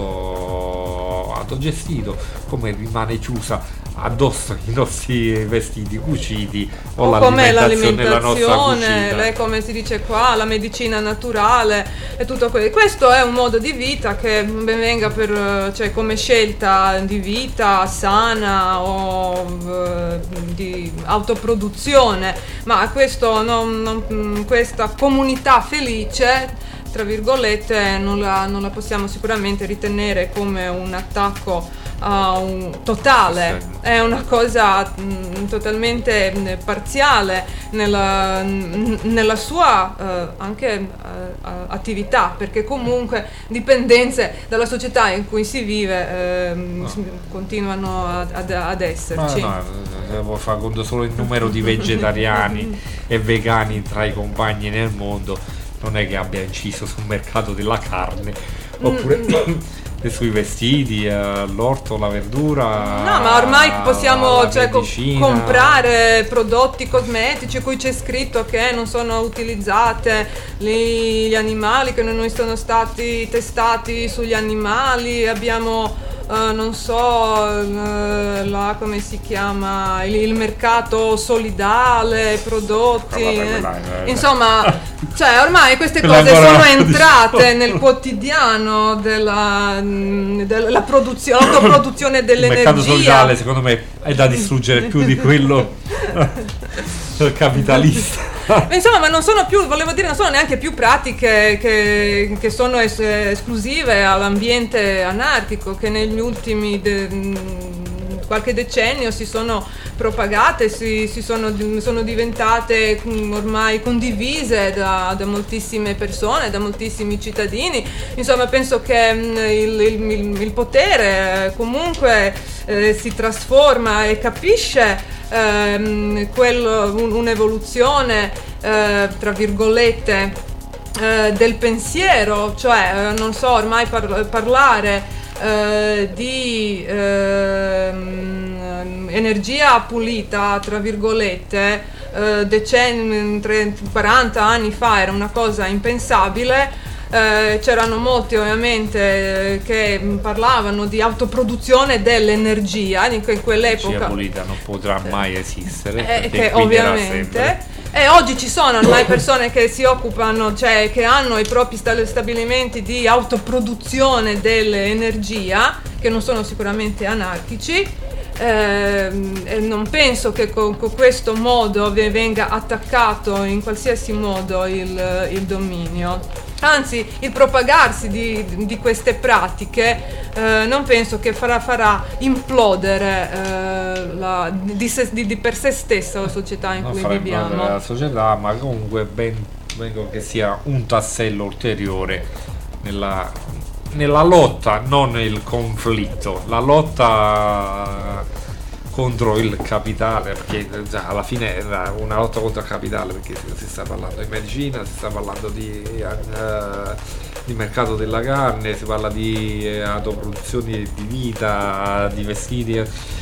dell'orto autogestito, come rimane chiusa addosso i nostri vestiti cuciti o, O come l'alimentazione della nostra l'alimentazione, cucina. le- come si dice qua, la medicina naturale e tutto quello. Questo è un modo di vita che ben venga per, cioè, come scelta di vita sana o eh, di autoproduzione, ma questo non- non- questa comunità felice, tra virgolette, non la, non la possiamo sicuramente ritenere come un attacco a un totale, è una cosa mh, totalmente mh, parziale nella, n- nella sua eh, anche eh, attività, perché comunque dipendenze dalla società in cui si vive ehm, No. s- continuano ad, ad- ad Ma esserci. no, devo fare conto solo il numero di vegetariani e vegani tra i compagni nel mondo, non è che abbia inciso sul mercato della carne, oppure sui vestiti, eh, l'orto, la verdura. No, ma ormai possiamo la cioè, co- medicina. comprare prodotti cosmetici cui c'è scritto che non sono utilizzate gli, gli animali, che non sono stati testati sugli animali. Abbiamo eh, non so eh, la, come si chiama, il, il mercato solidale, prodotti, Vabbè, eh. quella è- insomma, cioè ormai queste Quella cose ancora sono non entrate discusso. nel quotidiano della, della produzione, l'autoproduzione Il dell'energia. mercato solidale secondo me è da distruggere più di quello capitalista. Insomma, ma non sono più, volevo dire, non sono neanche più pratiche che, che sono es- esclusive all'ambiente anarchico, che negli ultimi de- qualche decennio si sono propagate, si, si sono, sono diventate ormai condivise da, da moltissime persone, da moltissimi cittadini. Insomma, penso che il, il, il potere comunque eh, si trasforma e capisce ehm, quello, un, un'evoluzione eh, tra virgolette eh, del pensiero, cioè eh, non so, ormai par- parlare eh, di eh, energia pulita tra virgolette eh, decenni, quaranta anni fa era una cosa impensabile. Eh, c'erano molti ovviamente eh, che parlavano di autoproduzione dell'energia in, que- in quell'epoca. L'energia pulita non potrà mai esistere, eh, che ovviamente e oggi ci sono ormai persone che si occupano, cioè che hanno i propri stabilimenti di autoproduzione dell'energia, che non sono sicuramente anarchici. Eh, e non penso che con, con questo modo venga attaccato in qualsiasi modo il, il dominio. Anzi, il propagarsi di, di queste pratiche eh, non penso che farà, farà implodere eh, la, di, se, di, di per sé stessa la società in non cui viviamo. La società, ma comunque ben, vengo che sia un tassello ulteriore nella, nella lotta, non il conflitto, la lotta contro il capitale, perché già alla fine era una lotta contro il capitale, perché si sta parlando di medicina, si sta parlando di, uh, di mercato della carne, si parla di uh, autoproduzione di vita, di vestiti,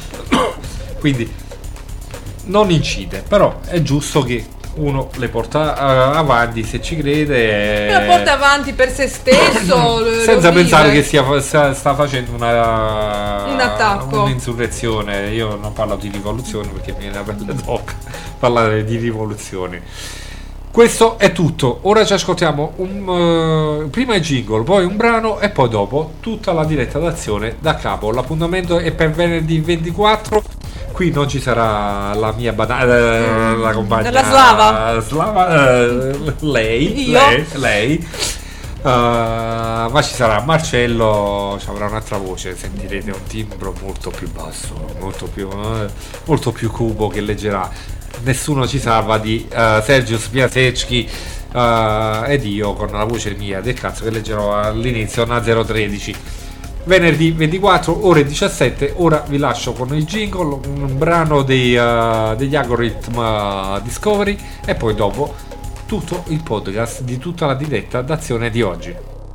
quindi non incide, però è giusto che uno le porta uh, avanti se ci crede, la porta avanti per se stesso senza pensare che stia, sta, sta facendo una, un attacco, un'insurrezione. Io non parlo di rivoluzione perché mi viene la pelle d'oca parlare di rivoluzioni. Questo è tutto, ora ci ascoltiamo un, uh, prima il jingle, poi un brano e poi dopo tutta la diretta d'azione da capo. L'appuntamento è per venerdì ventiquattro. Qui non ci sarà la mia banana, eh, la compagna la Slava, Slava eh, lei, Io. lei, lei uh, ma ci sarà Marcello, ci avrà un'altra voce, sentirete un timbro molto più basso, molto più, uh, molto più cupo, che leggerà Nessuno ci salva di uh, Sergio Spiasecki uh, ed io con la voce mia del cazzo che leggerò all'inizio una zero tredici. Venerdì ventiquattro ore diciassette. Ora vi lascio con il jingle, un brano dei, uh, degli Algorithm uh, Discovery e poi dopo tutto il podcast di tutta la diretta d'azione di oggi.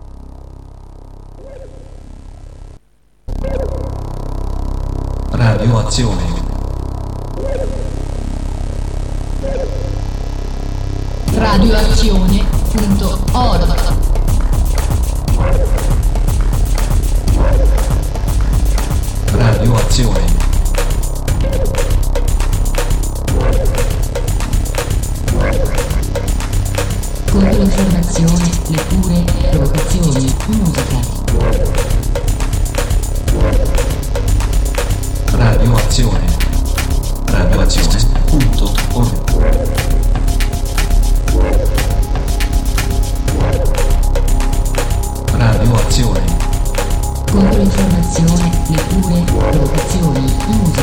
Radio Azione. radioazione punto org. Radio Azione. Controinformazione, letture, provocazioni, musica. Radio Azione. radioazione punto org.